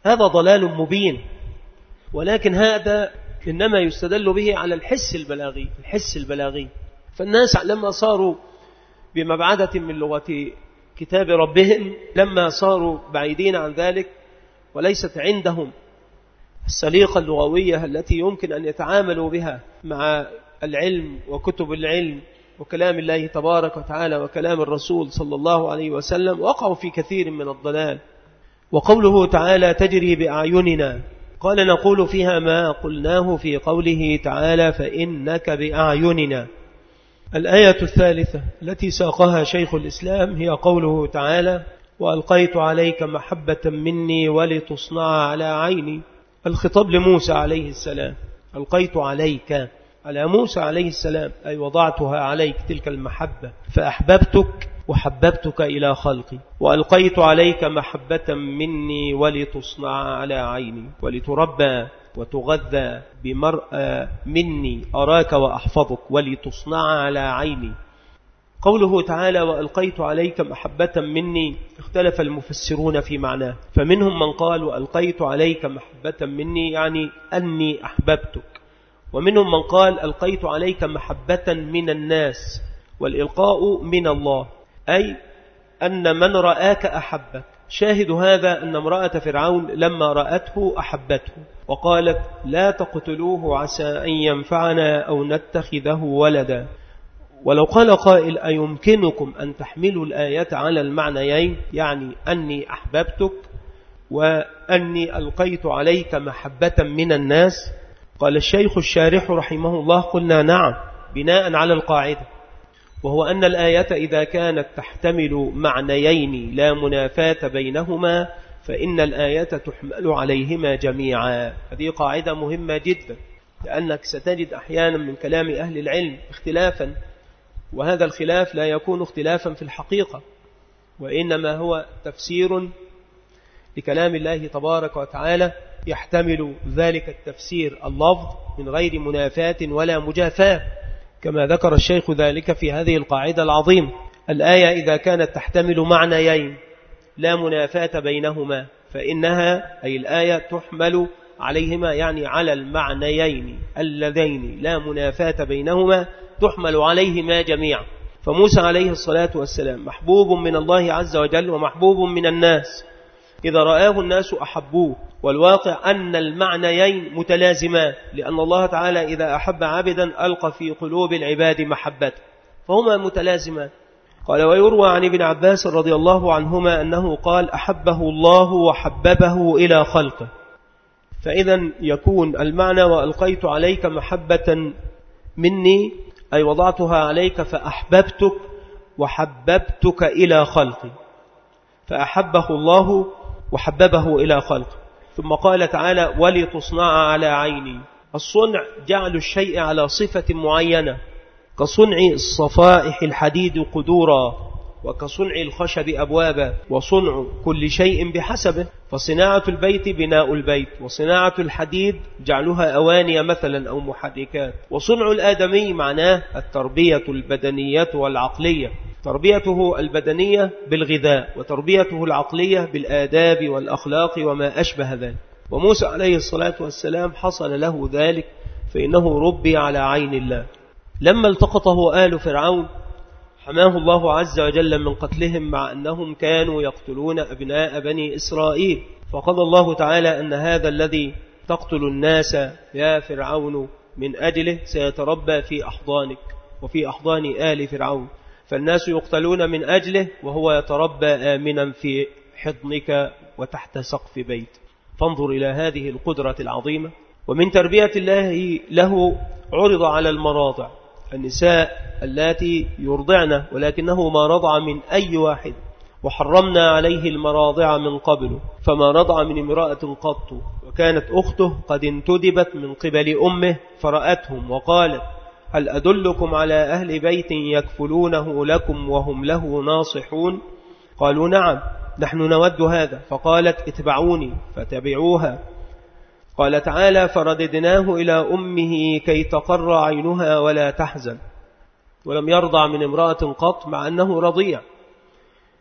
هذا ضلال مبين، ولكن هذا إنما يستدل به على الحس البلاغي الحس البلاغي فالناس لما صاروا بمبعدة من لغة كتاب ربهم، لما صاروا بعيدين عن ذلك وليست عندهم السليقة اللغوية التي يمكن أن يتعاملوا بها مع العلم وكتب العلم وكلام الله تبارك وتعالى وكلام الرسول صلى الله عليه وسلم، وقعوا في كثير من الضلال. وقوله تعالى تجري بأعيننا، قال نقول فيها ما قلناه في قوله تعالى فإنك بأعيننا. الآية الثالثة التي ساقها شيخ الإسلام هي قوله تعالى وألقيت عليك محبة مني ولتصنع على عيني. الخطاب لموسى عليه السلام، ألقيت عليك على موسى عليه السلام، أي وضعتها عليك تلك المحبة فأحببتك وحببتك إلى خلقي. وألقيت عليك محبة مني ولتصنع على عيني، ولتربى وتغذى بمرأة مني أراك وأحفظك ولتصنع على عيني. قوله تعالى وألقيت عليك محبة مني اختلف المفسرون في معناه، فمنهم من قال وألقيت عليك محبة مني يعني أني أحببتك، ومنهم من قال ألقيت عليك محبة من الناس، والإلقاء من الله أي أن من رآك أحبك. شاهد هذا أن امرأة فرعون لما رأته أحبته وقالت لا تقتلوه عسى أن ينفعنا أو نتخذه ولدا. ولو قال قائل أيمكنكم أن تحملوا الآية على المعنيين، يعني أني أحببتك وأني ألقيت عليك محبة من الناس؟ قال الشيخ الشارح رحمه الله قلنا نعم، بناء على القاعدة، وهو أن الآية إذا كانت تحتمل معنيين لا منافاة بينهما فإن الآية تحمل عليهما جميعا. هذه قاعدة مهمة جدا، لأنك ستجد أحيانا من كلام أهل العلم اختلافا، وهذا الخلاف لا يكون اختلافا في الحقيقة، وإنما هو تفسير لكلام الله تبارك وتعالى يحتمل ذلك التفسير اللفظ من غير منافاة ولا مجافاة، كما ذكر الشيخ ذلك في هذه القاعدة العظيمة. الآية إذا كانت تحتمل معنيين لا منافاة بينهما فإنها أي الآية تحمل عليهما، يعني على المعنيين اللذين لا منافاة بينهما تحمل عليهما جميعا. فموسى عليه الصلاة والسلام محبوب من الله عز وجل ومحبوب من الناس، إذا رآه الناس أحبوه، والواقع أن المعنيين متلازمان، لأن الله تعالى إذا أحب عبدا ألقى في قلوب العباد محبته، فهما متلازمان. قال ويروى عن ابن عباس رضي الله عنهما أنه قال أحبه الله وحببه إلى خلقه. فإذا يكون المعنى وألقيت عليك محبة مني أي وضعتها عليك فأحببتك وحببتك إلى خلقي، فأحبه الله وحببه إلى خلقه. ثم قال تعالى ولتصنع على عيني. الصنع جعل الشيء على صفة معينة، كصنع الصفائح الحديد قدورا، وكصنع الخشب أبوابا، وصنع كل شيء بحسبه. فصناعة البيت بناء البيت، وصناعة الحديد جعلها أواني مثلا أو محركات. وصنع الآدمي معناه التربية البدنية والعقلية، تربيته البدنية بالغذاء، وتربيته العقلية بالآداب والأخلاق وما أشبه ذلك. وموسى عليه الصلاة والسلام حصل له ذلك، فإنه ربي على عين الله. لما التقطه آل فرعون حماه الله عز وجل من قتلهم، مع أنهم كانوا يقتلون أبناء بني إسرائيل، فقضى الله تعالى أن هذا الذي تقتل الناس يا فرعون من أجله سيتربى في أحضانك وفي أحضان آل فرعون، فالناس يقتلون من أجله وهو يتربى آمنا في حضنك وتحت سقف بيت. فانظر إلى هذه القدرة العظيمة. ومن تربية الله له عرض على المراضع، النساء التي يرضعن ولكنه ما رضع من أي واحد، وحرمنا عليه المراضع من قبل فما رضع من امرأة قط، وكانت أخته قد انتدبت من قبل أمه فرأتهم وقالت هل أدلكم على أهل بيت يكفلونه لكم وهم له ناصحون؟ قالوا نعم نحن نود هذا، فقالت اتبعوني فتبعوها. قال تعالى فرددناه إلى أمه كي تقر عينها ولا تحزن، ولم يرضع من امرأة قط مع أنه رضيع.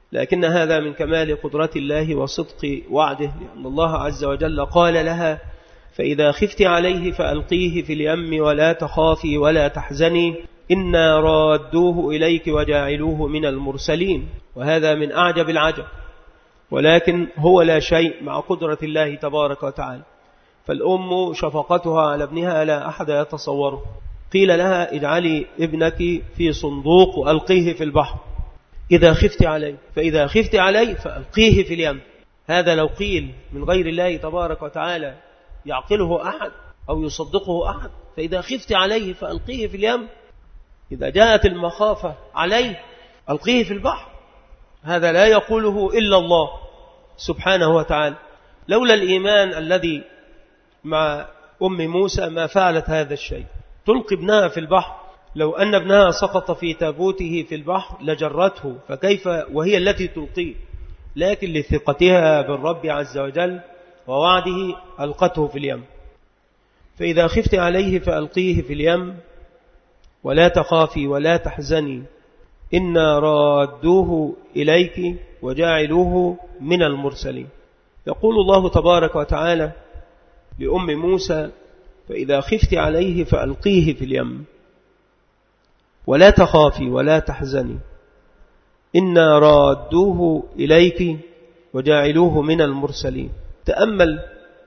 لكن هذا من كمال قدرة الله وصدق وعده، لأن الله عز وجل قال لها: فإذا خفت عليه فألقيه في اليم ولا تخافي ولا تحزني إنا رادوه إليك وجاعلوه من المرسلين. وهذا من أعجب العجب، ولكن هو لا شيء مع قدرة الله تبارك وتعالى. فالأم شفقتها على ابنها لا أحد يتصوره. قيل لها: اجعلي ابنك في صندوق وألقيه في البحر إذا خفت عليه، فإذا خفت عليه فألقيه في اليم. هذا لو قيل من غير الله تبارك وتعالى يعقله أحد أو يصدقه أحد. فإذا خفت عليه فألقيه في اليم، إذا جاءت المخافة عليه ألقيه في البحر. هذا لا يقوله إلا الله سبحانه وتعالى. لولا الإيمان الذي مع أم موسى ما فعلت هذا الشيء، تلقي ابنها في البحر. لو أن ابنها سقط في تابوته في البحر لجرته، فكيف وهي التي تلقيه؟ لكن لثقتها بالرب عز وجل ووعده ألقته في اليم. فإذا خفت عليه فألقيه في اليم ولا تخافي ولا تحزني إنا رادوه إليك وجاعلوه من المرسلين. يقول الله تبارك وتعالى لأم موسى: فإذا خفت عليه فألقيه في اليم ولا تخافي ولا تحزني إنا رادوه إليك وجاعلوه من المرسلين. تأمل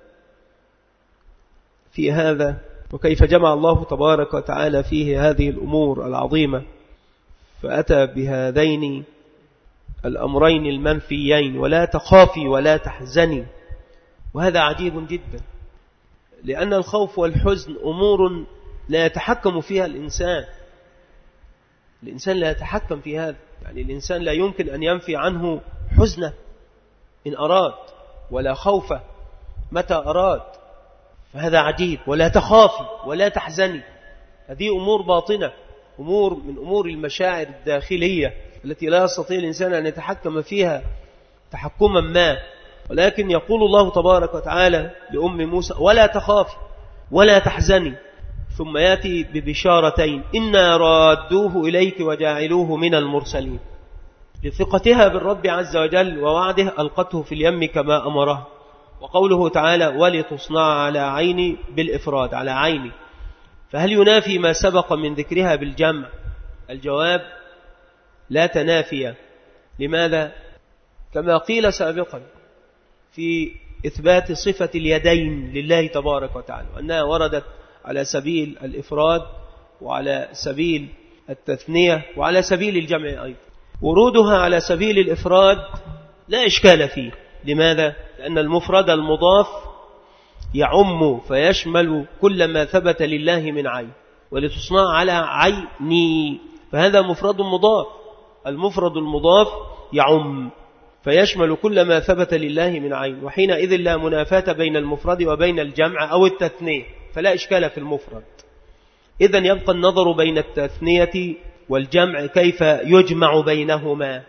في هذا وكيف جمع الله تبارك وتعالى فيه هذه الأمور العظيمة، فأتى بهذين الأمرين المنفيين: ولا تخافي ولا تحزني. وهذا عجيب جدا، لأن الخوف والحزن أمور لا يتحكم فيها الإنسان. الإنسان لا يتحكم في هذا، يعني الإنسان لا يمكن أن ينفي عنه حزنه إن أراد، ولا خوفه متى أراد. فهذا عجيب. ولا تخافي ولا تحزني، هذه أمور باطنة، أمور من أمور المشاعر الداخلية التي لا يستطيع الإنسان أن يتحكم فيها تحكما ما. ولكن يقول الله تبارك وتعالى لأم موسى: ولا تخافي ولا تحزني، ثم يأتي ببشارتين: إنا رادوه إليك وجاعلوه من المرسلين. لثقتها بالرب عز وجل ووعده ألقته في اليم كما أمره. وقوله تعالى: ولتصنع على عيني بالإفراد، على عيني. فهل ينافي ما سبق من ذكرها بالجمع؟ الجواب: لا تنافي. لماذا؟ كما قيل سابقا في إثبات صفة اليدين لله تبارك وتعالى، وأنها وردت على سبيل الإفراد وعلى سبيل التثنية وعلى سبيل الجمع أيضا. ورودها على سبيل الإفراد لا إشكال فيه. لماذا؟ لأن المفرد المضاف يعم فيشمل كل ما ثبت لله من عين. ولتصنع على عيني، فهذا مفرد مضاف. المفرد المضاف يعم فيشمل كل ما ثبت لله من عين، وحينئذ لا منافاة بين المفرد وبين الجمع أو التثنية، فلا إشكال في المفرد. إذن يبقى النظر بين التثنية والجمع كيف يجمع بينهما.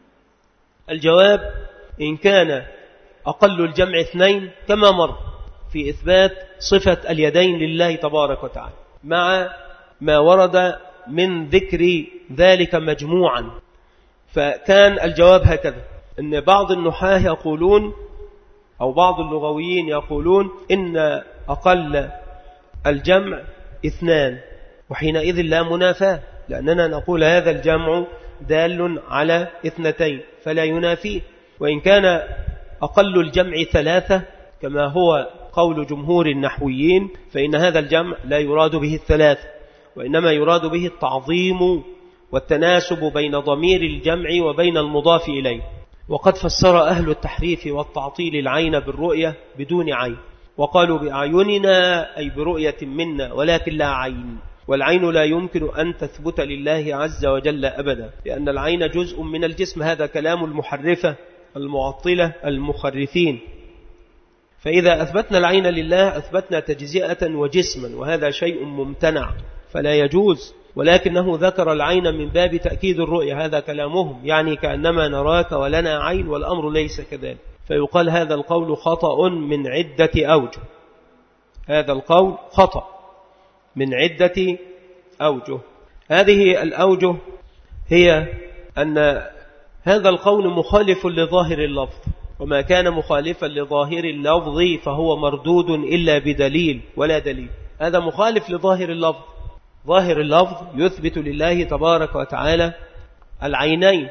الجواب: إن كان أقل الجمع اثنين كما مر في إثبات صفة اليدين لله تبارك وتعالى، مع ما ورد من ذكر ذلك مجموعا. فكان الجواب هكذا: إن بعض النحاة يقولون أو بعض اللغويين يقولون إن أقل الجمع اثنان، وحينئذ لا منافاة، لأننا نقول هذا الجمع دال على اثنتين فلا ينافيه. وإن كان أقل الجمع ثلاثة كما هو قول جمهور النحويين، فإن هذا الجمع لا يراد به الثلاثة، وإنما يراد به التعظيم والتناسب بين ضمير الجمع وبين المضاف إليه. وقد فسر أهل التحريف والتعطيل العين بالرؤية بدون عين، وقالوا بأعيننا أي برؤية منا، ولكن لا عين. والعين لا يمكن أن تثبت لله عز وجل أبدا، لأن العين جزء من الجسم. هذا كلام المحرفة المعطلة المخرفين. فإذا أثبتنا العين لله أثبتنا تجزئة وجسما، وهذا شيء ممتنع فلا يجوز. ولكنه ذكر العين من باب تأكيد الرؤية، هذا كلامهم، يعني كأنما نراك ولنا عين، والأمر ليس كذلك. فيقال هذا القول خطأ من عدة أوجه. هذا القول خطأ من عدة أوجه. هذه الأوجه هي أن هذا القول مخالف لظاهر اللفظ، وما كان مخالفا لظاهر اللفظ فهو مردود إلا بدليل ولا دليل. هذا مخالف لظاهر اللفظ. ظاهر اللفظ يثبت لله تبارك وتعالى العينين،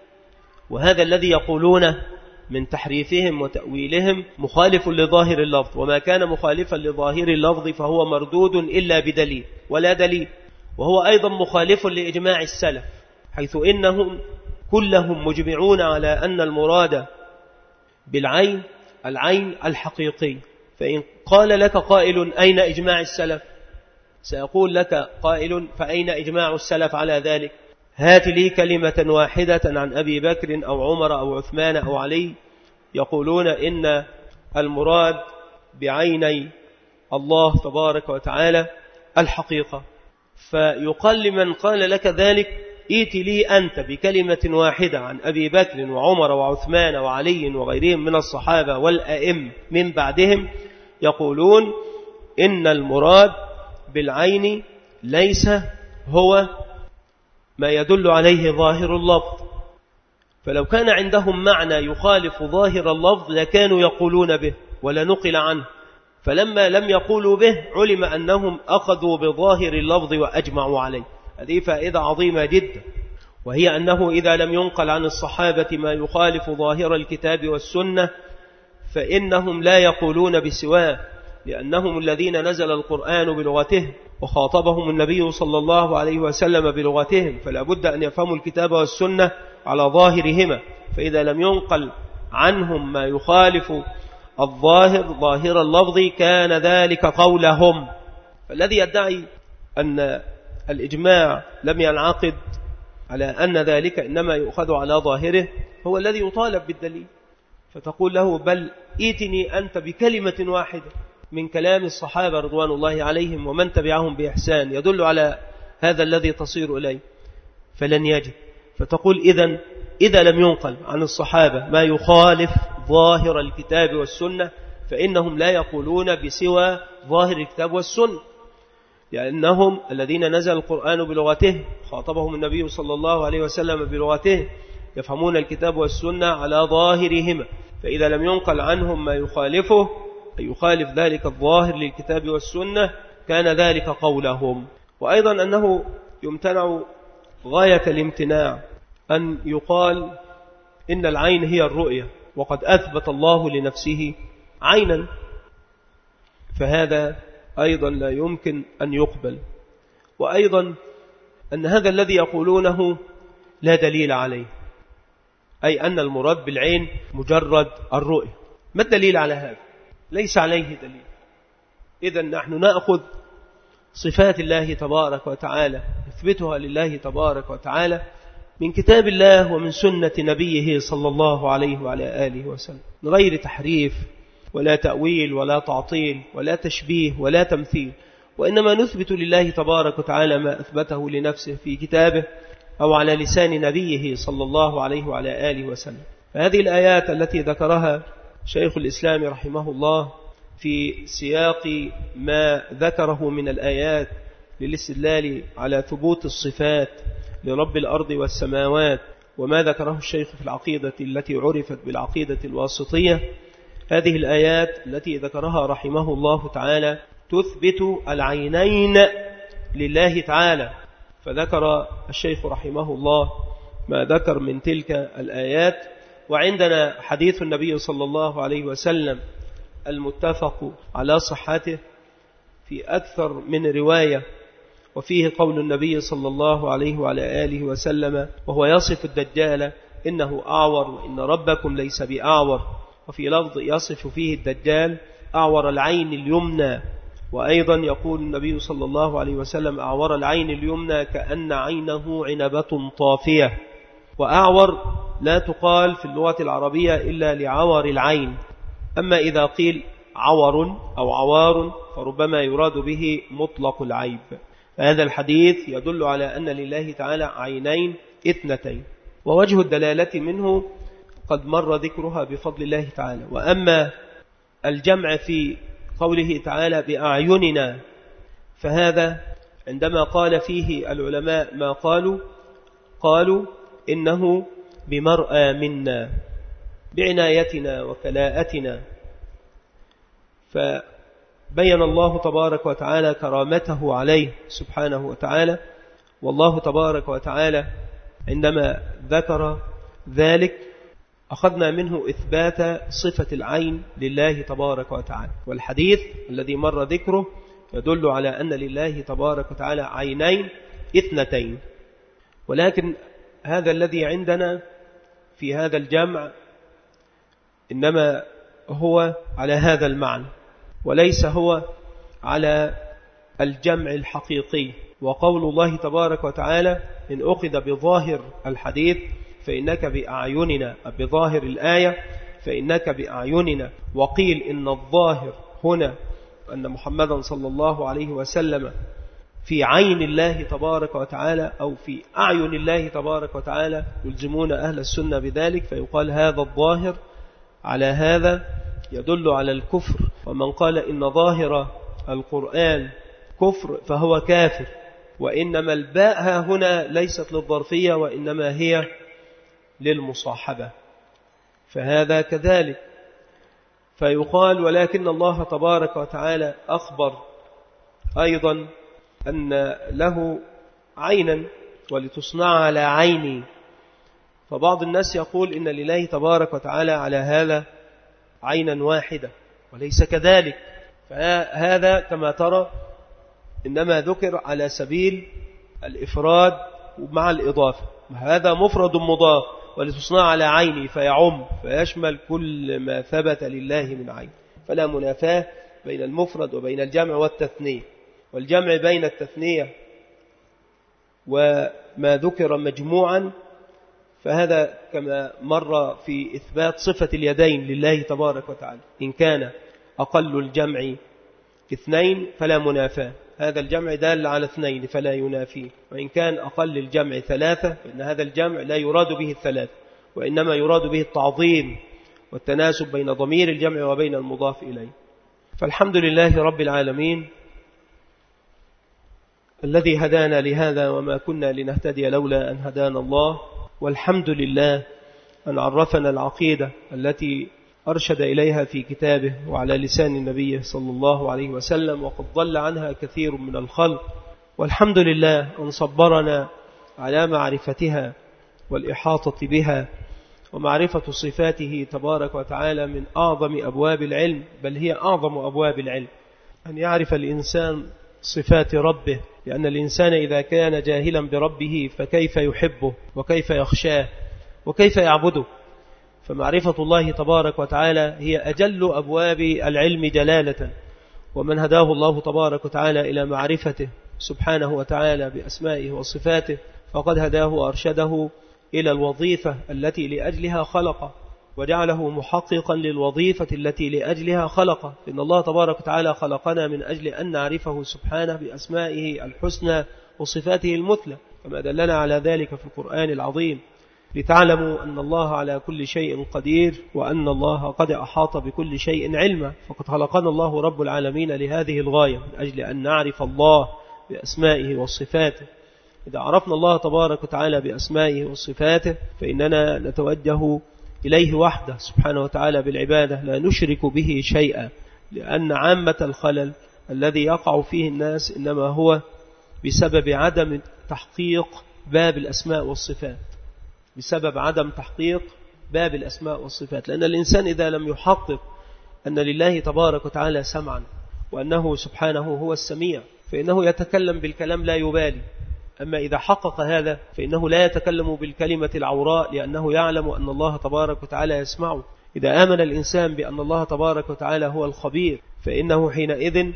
وهذا الذي يقولونه من تحريفهم وتأويلهم مخالف لظاهر اللفظ، وما كان مخالفا لظاهر اللفظ فهو مردود إلا بدليل ولا دليل. وهو أيضا مخالف لإجماع السلف، حيث إنهم كلهم مجمعون على أن المراد بالعين العين الحقيقي. فإن قال لك قائل أين إجماع السلف؟ سيقول لك قائل فأين إجماع السلف على ذلك؟ هات لي كلمة واحدة عن أبي بكر أو عمر أو عثمان أو علي يقولون إن المراد بعيني الله تبارك وتعالى الحقيقة. فيقال لمن قال لك ذلك ائت لي أنت بكلمة واحدة عن أبي بكر وعمر وعثمان وعلي وغيرهم من الصحابة والأئمة من بعدهم يقولون إن المراد بالعين ليس هو ما يدل عليه ظاهر اللفظ. فلو كان عندهم معنى يخالف ظاهر اللفظ لكانوا يقولون به ولا نقل عنه، فلما لم يقولوا به علم أنهم أخذوا بظاهر اللفظ وأجمعوا عليه. هذه فائدة عظيمة جدا، وهي أنه إذا لم ينقل عن الصحابة ما يخالف ظاهر الكتاب والسنة فإنهم لا يقولون بسواه، لأنهم الذين نزل القرآن بلغته وخاطبهم النبي صلى الله عليه وسلم بلغتهم، فلا بد أن يفهموا الكتاب والسنة على ظاهرهما. فإذا لم ينقل عنهم ما يخالف الظاهر ظاهر اللفظ كان ذلك قولهم. فالذي يدعي أن الإجماع لم ينعقد على أن ذلك إنما يؤخذ على ظاهره هو الذي يطالب بالدليل، فتقول له بل ائتني أنت بكلمة واحدة من كلام الصحابة رضوان الله عليهم ومن تبعهم بإحسان يدل على هذا الذي تصير إليه، فلن يجد. فتقول إذن إذا لم ينقل عن الصحابة ما يخالف ظاهر الكتاب والسنة فإنهم لا يقولون بسوى ظاهر الكتاب والسنة، لأنهم الذين نزل القرآن بلغته خاطبهم النبي صلى الله عليه وسلم بلغته يفهمون الكتاب والسنة على ظاهرهما. فإذا لم ينقل عنهم ما يخالفه أي يخالف ذلك الظاهر للكتاب والسنة كان ذلك قولهم. وأيضا أنه يمتنع غاية الامتناع أن يقال إن العين هي الرؤية وقد أثبت الله لنفسه عينا، فهذا أيضا لا يمكن أن يقبل. وأيضا أن هذا الذي يقولونه لا دليل عليه، أي أن المراد بالعين مجرد الرؤية. ما الدليل على هذا؟ ليس عليه دليل. إذن نحن نأخذ صفات الله تبارك وتعالى نثبتها لله تبارك وتعالى من كتاب الله ومن سنة نبيه صلى الله عليه وعلى آله وسلم، من غير تحريف ولا تأويل ولا تعطيل ولا تشبيه ولا تمثيل، وإنما نثبت لله تبارك وتعالى ما أثبته لنفسه في كتابه أو على لسان نبيه صلى الله عليه وعلى آله وسلم. فهذه الآيات التي ذكرها شيخ الإسلام رحمه الله في سياق ما ذكره من الآيات للاستدلال على ثبوت الصفات لرب الأرض والسماوات، وما ذكره الشيخ في العقيدة التي عرفت بالعقيدة الواسطية، هذه الآيات التي ذكرها رحمه الله تعالى تثبت العينين لله تعالى. فذكر الشيخ رحمه الله ما ذكر من تلك الآيات، وعندنا حديث النبي صلى الله عليه وسلم المتفق على صحته في أكثر من رواية، وفيه قول النبي صلى الله عليه وعلى آله وسلم وهو يصف الدجال إنه أعور وإن ربكم ليس بأعور، وفي لفظ يصف فيه الدجال أعور العين اليمنى. وأيضا يقول النبي صلى الله عليه وسلم أعور العين اليمنى كأن عينه عنبة طافية. وأعور لا تقال في اللغة العربية إلا لعور العين، أما إذا قيل عور أو عوار فربما يراد به مطلق العيب. هذا الحديث يدل على أن لله تعالى عينين اثنتين، ووجه الدلالة منه قد مر ذكرها بفضل الله تعالى. وأما الجمع في قوله تعالى بأعيننا فهذا عندما قال فيه العلماء ما قالوا قالوا إنه بمرأى منا بعنايتنا وكلاءتنا. فبين الله تبارك وتعالى كرامته عليه سبحانه وتعالى. والله تبارك وتعالى عندما ذكر ذلك أخذنا منه إثبات صفة العين لله تبارك وتعالى. والحديث الذي مر ذكره يدل على أن لله تبارك وتعالى عينين اثنتين، ولكن هذا الذي عندنا في هذا الجمع إنما هو على هذا المعنى وليس هو على الجمع الحقيقي. وقول الله تبارك وتعالى إن أخذ بظاهر الحديث فإنك بأعيننا، بظاهر الآية فإنك بأعيننا، وقيل إن الظاهر هنا أن محمدا صلى الله عليه وسلم في عين الله تبارك وتعالى أو في أعين الله تبارك وتعالى، يلزمون أهل السنة بذلك، فيقال هذا الظاهر على هذا يدل على الكفر. ومن قال إن ظاهر القرآن كفر فهو كافر، وإنما الباء هنا ليست للظرفية وإنما هي للمصاحبة، فهذا كذلك. فيقال ولكن الله تبارك وتعالى أخبر أيضا أن له عينا ولتصنع على عيني. فبعض الناس يقول إن لله تبارك وتعالى على هذا عينا واحدة، وليس كذلك. فهذا كما ترى إنما ذكر على سبيل الإفراد مع الإضافة، هذا مفرد مضاف ولتصنع على عيني فيعم فيشمل كل ما ثبت لله من عين. فلا منافاة بين المفرد وبين الجمع والتثنية، والجمع بين التثنية وما ذكر مجموعا فهذا كما مر في إثبات صفة اليدين لله تبارك وتعالى، إن كان أقل الجمع اثنين فلا منافاة، هذا الجمع دال على اثنين فلا ينافيه. وإن كان أقل الجمع ثلاثة فإن هذا الجمع لا يراد به الثلاثة، وإنما يراد به التعظيم والتناسب بين ضمير الجمع وبين المضاف إليه. فالحمد لله رب العالمين الذي هدانا لهذا وما كنا لنهتدي لولا أن هدانا الله. والحمد لله أن عرفنا العقيدة التي أرشد إليها في كتابه وعلى لسان النبي صلى الله عليه وسلم، وقد ضل عنها كثير من الخلق. والحمد لله أن صبرنا على معرفتها والإحاطة بها، ومعرفة صفاته تبارك وتعالى من أعظم أبواب العلم، بل هي أعظم أبواب العلم، أن يعرف الإنسان صفات ربه، لأن الإنسان إذا كان جاهلا بربه فكيف يحبه وكيف يخشاه وكيف يعبده. فمعرفة الله تبارك وتعالى هي أجل أبواب العلم جلالة، ومن هداه الله تبارك وتعالى إلى معرفته سبحانه وتعالى بأسمائه وصفاته فقد هداه وأرشده إلى الوظيفة التي لأجلها خلقه، وجعله محققا للوظيفة التي لأجلها خلقه. إن الله تبارك وتعالى خلقنا من أجل أن نعرفه سبحانه بأسمائه الحسنى وصفاته المثلى، كما دلنا على ذلك في القرآن العظيم، لتعلموا أن الله على كل شيء قدير وأن الله قد أحاط بكل شيء علما. فقد خلقنا الله رب العالمين لهذه الغاية، من أجل أن نعرف الله بأسمائه وصفاته. إذا عرفنا الله تبارك وتعالى بأسمائه وصفاته فإننا نتوجه إليه وحده سبحانه وتعالى بالعبادة، لا نشرك به شيئا، لأن عامة الخلل الذي يقع فيه الناس إنما هو بسبب عدم تحقيق باب الأسماء والصفات، بسبب عدم تحقيق باب الأسماء والصفات. لأن الإنسان إذا لم يحقق أن لله تبارك وتعالى سمعا وأنه سبحانه هو السميع فإنه يتكلم بالكلام لا يبالي. أما إذا حقق هذا فإنه لا يتكلم بالكلمة العوراء، لأنه يعلم أن الله تبارك وتعالى يسمعه. إذا آمن الإنسان بأن الله تبارك وتعالى هو الخبير فإنه حينئذ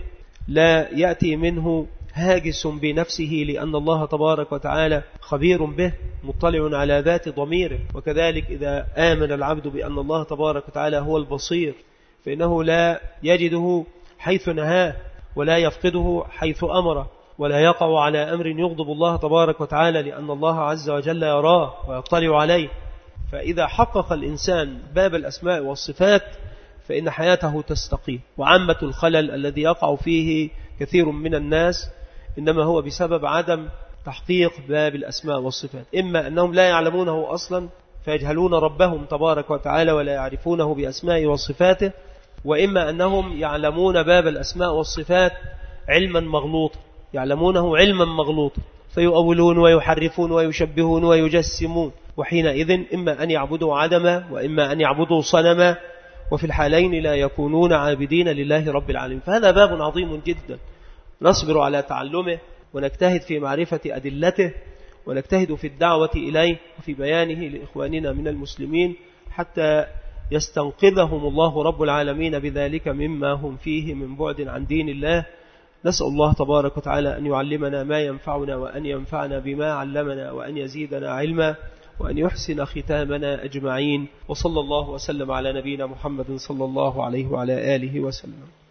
لا يأتي منه هاجس بنفسه، لأن الله تبارك وتعالى خبير به مطلع على ذات ضميره. وكذلك إذا آمن العبد بأن الله تبارك وتعالى هو البصير فإنه لا يجده حيث نهاه ولا يفقده حيث أمره، ولا يقع على أمر يغضب الله تبارك وتعالى، لأن الله عز وجل يراه ويطلع عليه. فإذا حقق الإنسان باب الأسماء والصفات فإن حياته تستقيم. وعامة الخلل الذي يقع فيه كثير من الناس إنما هو بسبب عدم تحقيق باب الأسماء والصفات، إما أنهم لا يعلمونه أصلا فيجهلون ربهم تبارك وتعالى ولا يعرفونه بأسمائه وصفاته، وإما أنهم يعلمون باب الأسماء والصفات علما مغلوطا، يعلمونه علما مغلوطا فيؤولون ويحرفون ويشبهون ويجسمون، وحينئذ إما أن يعبدوا عدما وإما أن يعبدوا صنما، وفي الحالين لا يكونون عابدين لله رب العالمين. فهذا باب عظيم جدا نصبر على تعلمه ونجتهد في معرفة أدلته ونجتهد في الدعوة إليه وفي بيانه لإخواننا من المسلمين حتى يستنقذهم الله رب العالمين بذلك مما هم فيه من بعد عن دين الله. نسأل الله تبارك وتعالى أن يعلمنا ما ينفعنا وأن ينفعنا بما علمنا وأن يزيدنا علما وأن يحسن ختامنا أجمعين. وصلى الله وسلم على نبينا محمد صلى الله عليه وعلى آله وسلم.